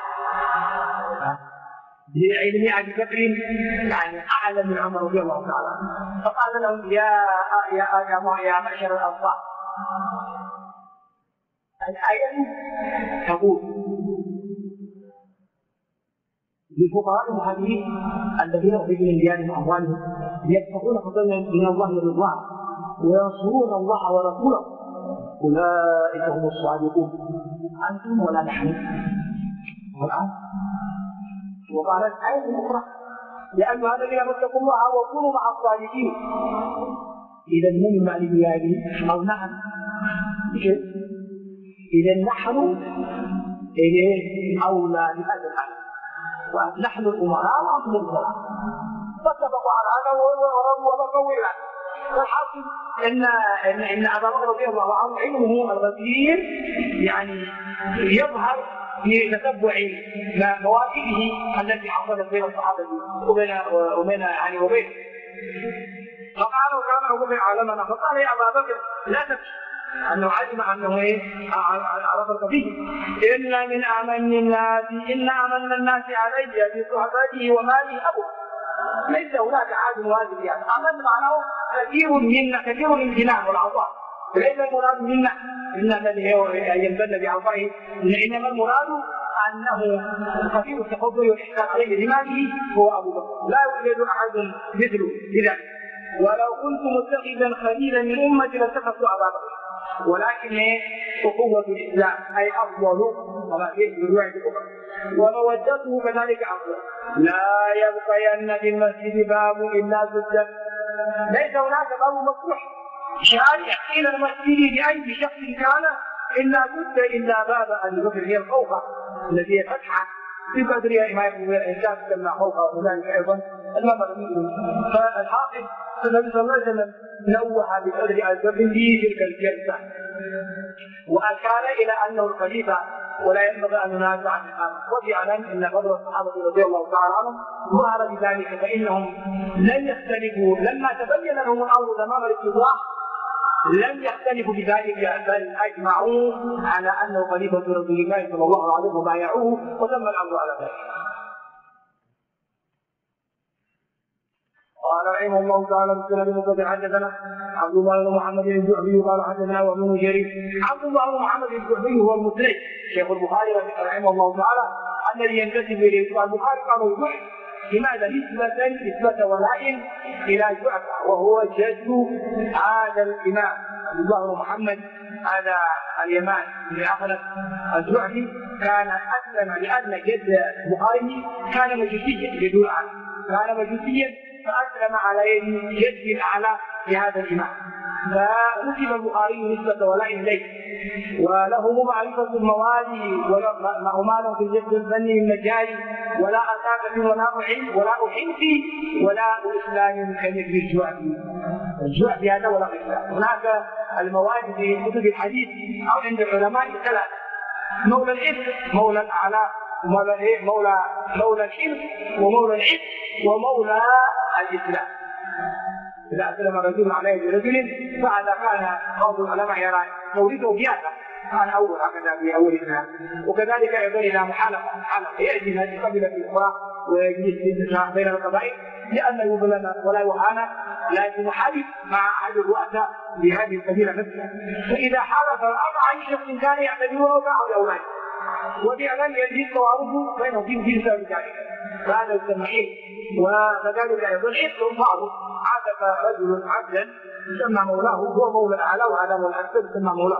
لعلم أبي بكر يعني أعلم من عمر رضي الله تعالى عنه فقال لهم يا معشر الأنصار الآية تقول للفقراء المهاجرين الذين أخرجوا من ديارهم وأموالهم يبتغون فضلا من الله ورضوانه وينصرون الله ورسوله أولئك هم الصادقون أنتم ولا نحن والآن وقالت آية أخرى لأن هذا الذين اتقوا الله وكونوا مع الصادقين إذا من المال بهذه أو نحن إذا نحن أولى بهذا الأمر ونحن الأمراء وأنتم الأمراء فاتفقوا على هذا ورضوا وبقوا إلى والحاصل إن أبا بكر رضي الله عنه علمه الغزير يعني يظهر في تتبع مواقفه التي حصلت بين الصحابة وبين يعني وبين فقال وكان أبو بكر عالمنا فقال يا أبا بكر لا تبكي أنه علم أنه عرف القضية إن من أمن الناس علي بصحبته ومالي أبو ليس هناك عاد واجب يعني أمن معناه كثير من الامتنان والعطاء ليس المراد منا إن الذي يمتن بعطائه إنما المراد أنه كثير التفضل والإحسان عليه بماله هو أبو بكر لا يوجد أحد مثله لذلك ولو كنت متخذا خليلا من أمتي لاتخذت أبا بكر ولكن أخوة الإسلام أي أفضل كما في رواية أخرى ومودته كذلك أفضل لا يبقين في المسجد باب إلا سجد ليس هناك باب مفتوح شارع إلى المسجد بأي شخص كان إلا سد إلا باب أبي بكر هي الخوخة التي هي فتحة في قدرها ما يكون الإنسان تسمى خوخة وذلك أيضا المبلغ فالحاصل النبي صلى الله عليه وسلم نوه بقدر أبي بكر في تلك الجلسة وأشار إلى أنه الخليفة ولا ينبغي أن ننازع عن الأمر وفعلا إن فضل الصحابة رضي الله تعالى عنهم ظهر بذلك فإنهم لن يختلفوا لما تبين لهم الأمر تمام الاتضاح لم يختلفوا بذلك بل أجمعوا على أنه خليفة رسول الله صلى الله عليه وسلم وبايعوه وتم الأمر على ذلك. قال رحمه الله تعالى بسند حدثنا عبد الله بن محمد الجعفي قال حدثنا وابن جرير عبد الله بن محمد الجعفي هو المسند شيخ البخاري رحمه الله تعالى الذي ينتسب اليه البخاري قال الجعفي لماذا نسبة ولاء الى جعفر وهو جد هذا الامام عبد الله بن محمد هذا اليمان بن اخنس الجعفي كان اسلم لان جد البخاري كان مجوسيا يدل عنه كان مجوسيا فأسلم على يد جد الأعلى لهذا الإمام فنسب البخاري نسبة ولاء إليه، وله معرفة الموالي وما له في الجد الفني من مجاري، ولا أساقة ولا علم ولا حنفي ولا إسلام كمثل الجعفي هذا ولا إسلام. هناك الموالي في كتب الحديث أو عند العلماء ثلاث: مولى الإثم، مولى الأعلى، مولى الحلم، ومولى العلم، ومولى الإسلام. إذا أسلم رجل عليه برجل فهذا كان بعض العلماء يرى مولده بياتا، كان أول هكذا في أول الإسلام. وكذلك أيضا إلى محالفة يأتي من هذه القبيلة في الأخرى ويجلس بين القبائل لأن يظلم ولا يهان، لكن حلف مع أحد الرؤساء بهذه القبيلة نفسها، فإذا حالف الأمر عن شخص كان يعتبره كأحد أولاده وفعلا يجري التوارث بينه في سبب ذلك، فهذا يسمى. وكذلك أيضا حفظ بعضه عاتق رجل عبدا يسمى مولاه، هو مولى الأعلى وهذا مولى الأسفل يسمى مولاه.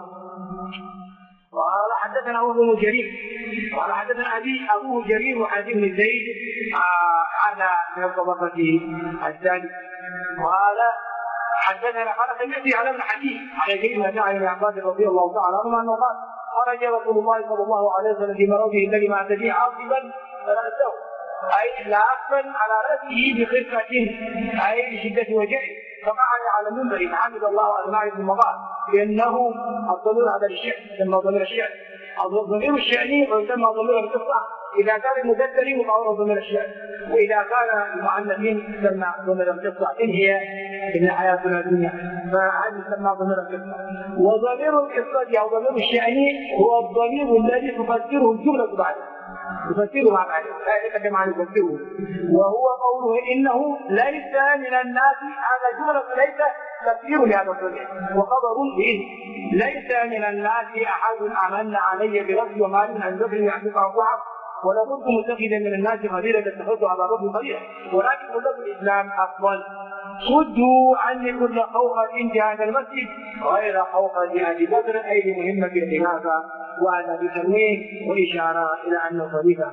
قال حدثنا أبو جرير قال حدثنا أبوه جرير وحاتم بن زيد، هذا من الطبقة الثالثة. قال حدثنا قال سمعت على ابن حكيم على كلمة جاء عن عباس رضي الله تعالى عنهما أنه قال خرج رسول الله صلى الله عليه وسلم في مروته الذي مات به عاصبا رأسه، أي لافا على رأسه بخفة أي بشدة وجعه، فقعد على المنبر فحمد الله أجمعين ثم قال بأنه الضمير هذا الشعر يسمى ضمير الشعر، الضمير الشعري ويسمى ضمير القصة إذا كان المذكر يقال ضمير الشعر، وإذا كان المؤنث يسمى ضمير القصة إن هي إن حياتنا الدنيا، فهذا يسمى ضمير القصة. وضمير القصة أو ضمير الشعري هو الضمير الذي تفسره الجملة بعده، يفسرها بعده لا يتكلم عن يفسره، وهو قوله إنه ليس من الناس، هذا جملة ليس تفسير لهذا الضمير وخبر به، ليس من الناس أحد أمن علي بربي ومال أن ذكر يحدث عن ضعف، ولو كنت متخذا من الناس خليلا لاتخذت على ربي خليلا، ولكن ملة الإسلام أفضل. صدوا عني كل خوخة في هذا المسجد غير خوخة أبي بكر، أي لمهمة الخلافة، وهذا بتنويه وإشارة إلى أنه خليفة.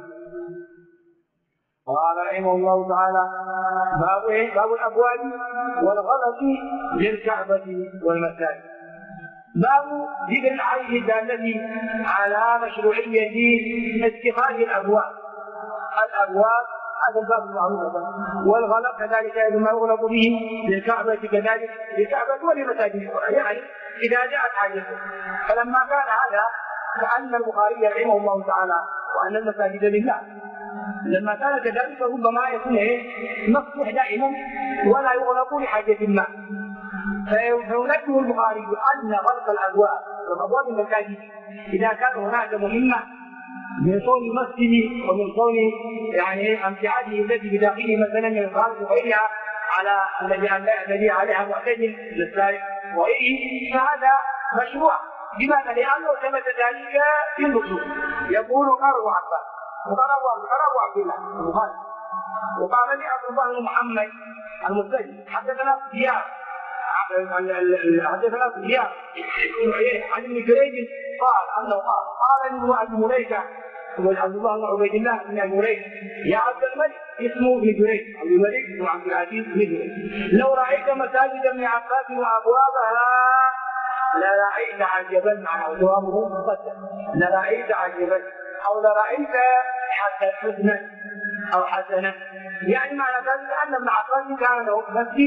قال رحمه الله تعالى باب الأبواب والغلط للكعبة والمساجد. باب ذكر الحديث الدالة على مشروعية اتخاذ الأبواب هذا الباب المعروف، والغلق كذلك ما يغلق به للكعبة كذلك للكعبة ولمساجد، يعني إذا جاءت حاجته. فلما كان هذا كأن البخاري رحمه الله تعالى وأن المساجد لله، لما كان كذلك ربما يكون مفتوح دائما ولا يغلق لحاجة ما، فينبه البخاري أن غلق الأبواب وأبواب المساجد إذا كان هناك مهمة من صون المسجد ومن صون يعني امتعاده التي بداخله مثلا من الخارج وغيرها على الذي ان لا يعتدي عليها معتدل للسارق وغيره، فهذا مشروع. لماذا؟ لانه ثبت ذلك في النصوص. يقول قال ابو عباس وقال ابو عبد الله البخاري وقال لي عبد الله بن محمد المسجد حدثنا زياد عن ابن جريج قال انه قال ابن ابي مليكه عبد الله بن عبيد الله بن ابي مليكه يا عبد الملك اسمه ابن جريج، عبد الملك بن عبد العزيز بن جريج، لو رايت مساجد ابن عباس وابوابها لرايت عجبا مع ابوابه مقدس، لرايت عجبا او لرايت حسنا او حسنا، يعني معنى ذلك ان ابن عباس كان له مسجد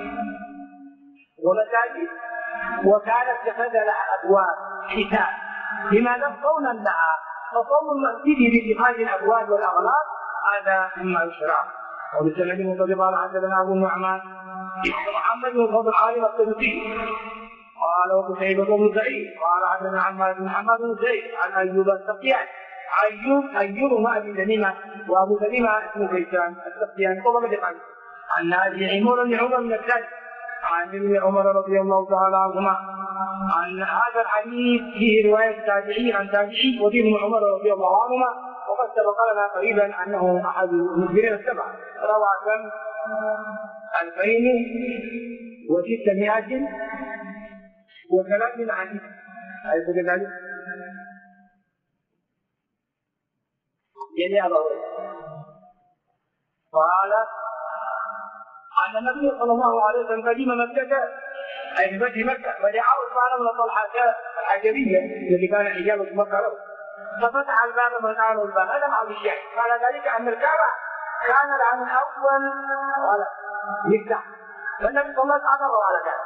ومساجد وكانت اتخذ لها ابواب حساب، لماذا؟ صونا لها، فصوم المسجد باتخاذ الابواب والاغلاق هذا مما يشرع. وبسند مطلقا حدثنا ابو النعمان محمد بن الفضل عالم السدوسي قال وقتيبة بن سعيد قال حدثنا عمار بن محمد بن زيد عن ايوب السقيان ايوب ما ابي تميمه وابو تميمه اسمه كيسان السقيان طبعا عن نافع مولى بن عمر من الثالث عن ابن عمر رضي الله تعالى عنهما عن هذا الحديث فيه روايه تابعي عن تابعي وابن عمر رضي الله عنهما، وقد سبق لنا قريبا انه احد المخبرين السبعه روى كم 2603 حديث، أليس كذلك؟ يلي أبا قال أن النبي صلى الله عليه وسلم قدم مكة أي في فتح مكة، فدعاه عثمان بن طلحة الحجبية الذي كان حجابه مكة له، ففتح الباب فقال الباب. هذا معنى الشيء. قال ذلك أن الكعبة كان لها من أول ولا يفتح، فالنبي صلى الله عليه وسلم على ذلك.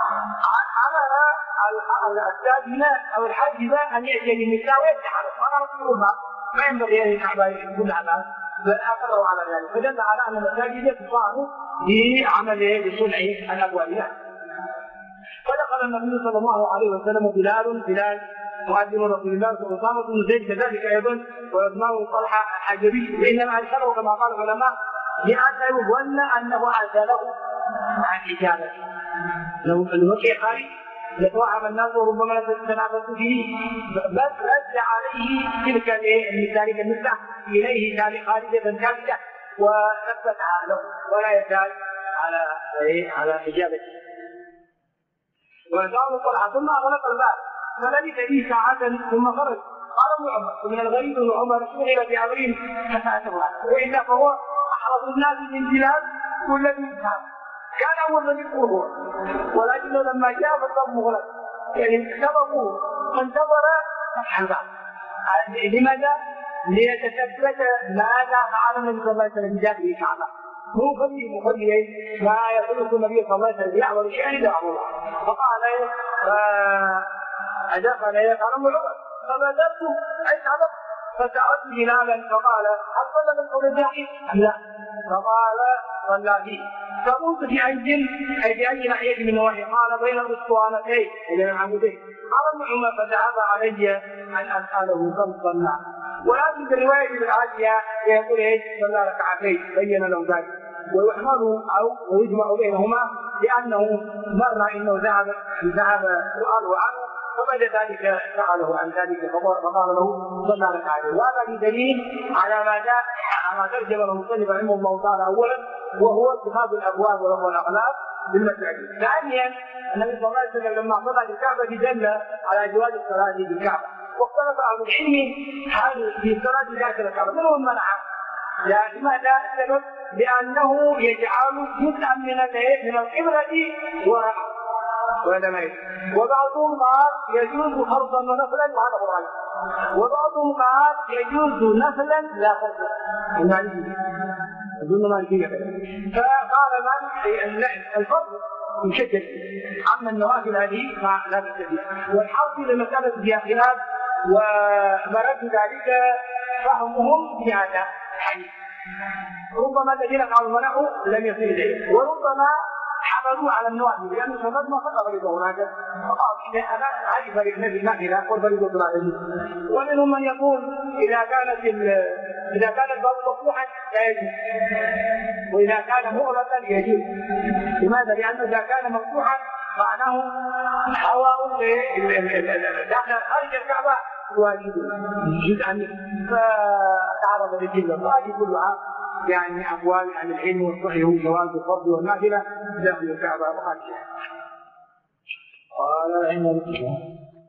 أمر الأستاذ هنا أو الحج هنا أن يأتي بالنساء ويفتح، وأنا رسول الله ما ينبغي أن الكعبة يكون على، بل أقروا على ذلك. فدل على أن المساجد تصان بعمل بصنع الأبواب. فدخل النبي صلى الله عليه وسلم بلال مؤذن رسول الله وأسامة بن زيد كذلك أيضا وعثمان بن طلحة الحجبي، وإنما أرسله كما قال العلماء لأنه ظن أنه عزله عن إجابته. لو الوكيل خارج يتوهم الناس وربما تنافسوا فيه، بس رد عليه تلك ذلك المفتاح إليه كان خارجة كاملة وثبتها له ولا يزال على إجابته. وعثمان بن طلحة ثم أغلق الباب فلبث به ساعة ثم خرج. قال ابن عمر: ومن الغريب ان عمر شغل بعمرين فساته، والا فهو احرص الناس بالبلاد والذي يفهم، كان اول من يقول هو، ولكنه لما جاء فالباب مغلق، يعني سببه فانتظر فتح الباب. لماذا؟ ليتثبت ماذا فعل النبي صلى الله عليه وسلم جاء به الكعبه. هو خلي ما يخلق النبي صلى الله عليه وسلم يعمل شيئا يدعو الله. فقال أجاب عليه قال ابن عمر: فبدأت أسأله فسألت بلالا فقال: هل صلى من قبل الداخل أم لا؟ فقال: صلى فيه. فقلت في أي ناحية من نواحي؟ قال: بين الأسطوانتين إلى العمودين. قال ابن عمر: فذهب علي أن أسأله كم صلى. ولكن في الرواية بالعادية يقول: صلى ركعتين، بين له ذلك، ويحمل أو ويجمع بينهما لأنه مر إنه ذهب سؤاله عنه فبعد ذلك سأله عن ذلك فقال له: صلى ركعتين. وهذا دليل على ما ترجم المصنف رحمه الله تعالى أولا، وهو اتخاذ الأبواب والأغلاب بالمساجد. ثانيا النبي صلى الله عليه وسلم لما صلى بالكعبة دل على جواز الصلاة بالكعبة، واختلف أهل العلم هل في الصلاة داخل الكعبة منهم منع. لماذا؟ السبب لأنه يجعل جزءا من القبلة وراءه، وبعضهم قال يجوز فرضا ونفلا وهذا قرآن، وبعضهم قال يجوز نفلا لا فرضا. أظن مالكية فقال مالك الفرض يشدد، أما النوافل هذه لا تستدل. والحاصل لمسألة فيها خلاف، ومرد ذلك فهمهم في هذا الحديث. ربما الذين قالوا منعوا لم يصل إليه، وربما حملوا على النوافل لأن الشباب ما فقط فريضة هناك، فقال إذا أنا هذه فريضة النافلة والفريضة الثلاثية. ومنهم من يقول إذا كان الباب مفتوحا لا يجوز، وإذا كان مغلقا يجوز. لماذا؟ لأنه إذا كان مفتوحا معناه هواء داخل خارج الكعبة واجب جزءا فتعرض للجلة، وهذه كلها يعني أقوال عن العلم والصحيح جواز الفرض والنافلة داخل الكعبة وخارجها. قال رحمه الله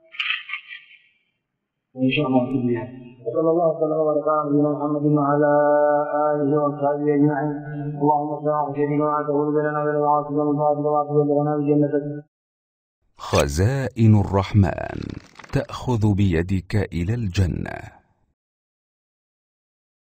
إن شاء الله كلها. وصلى الله وسلم وبارك على نبينا محمد وعلى آله وصحبه أجمعين. اللهم صل على سيدنا وعلى بيننا وبين العاصمة والفاتحة وبلغنا بجنتك. خزائن الرحمن تأخذ بيدك إلى الجنة.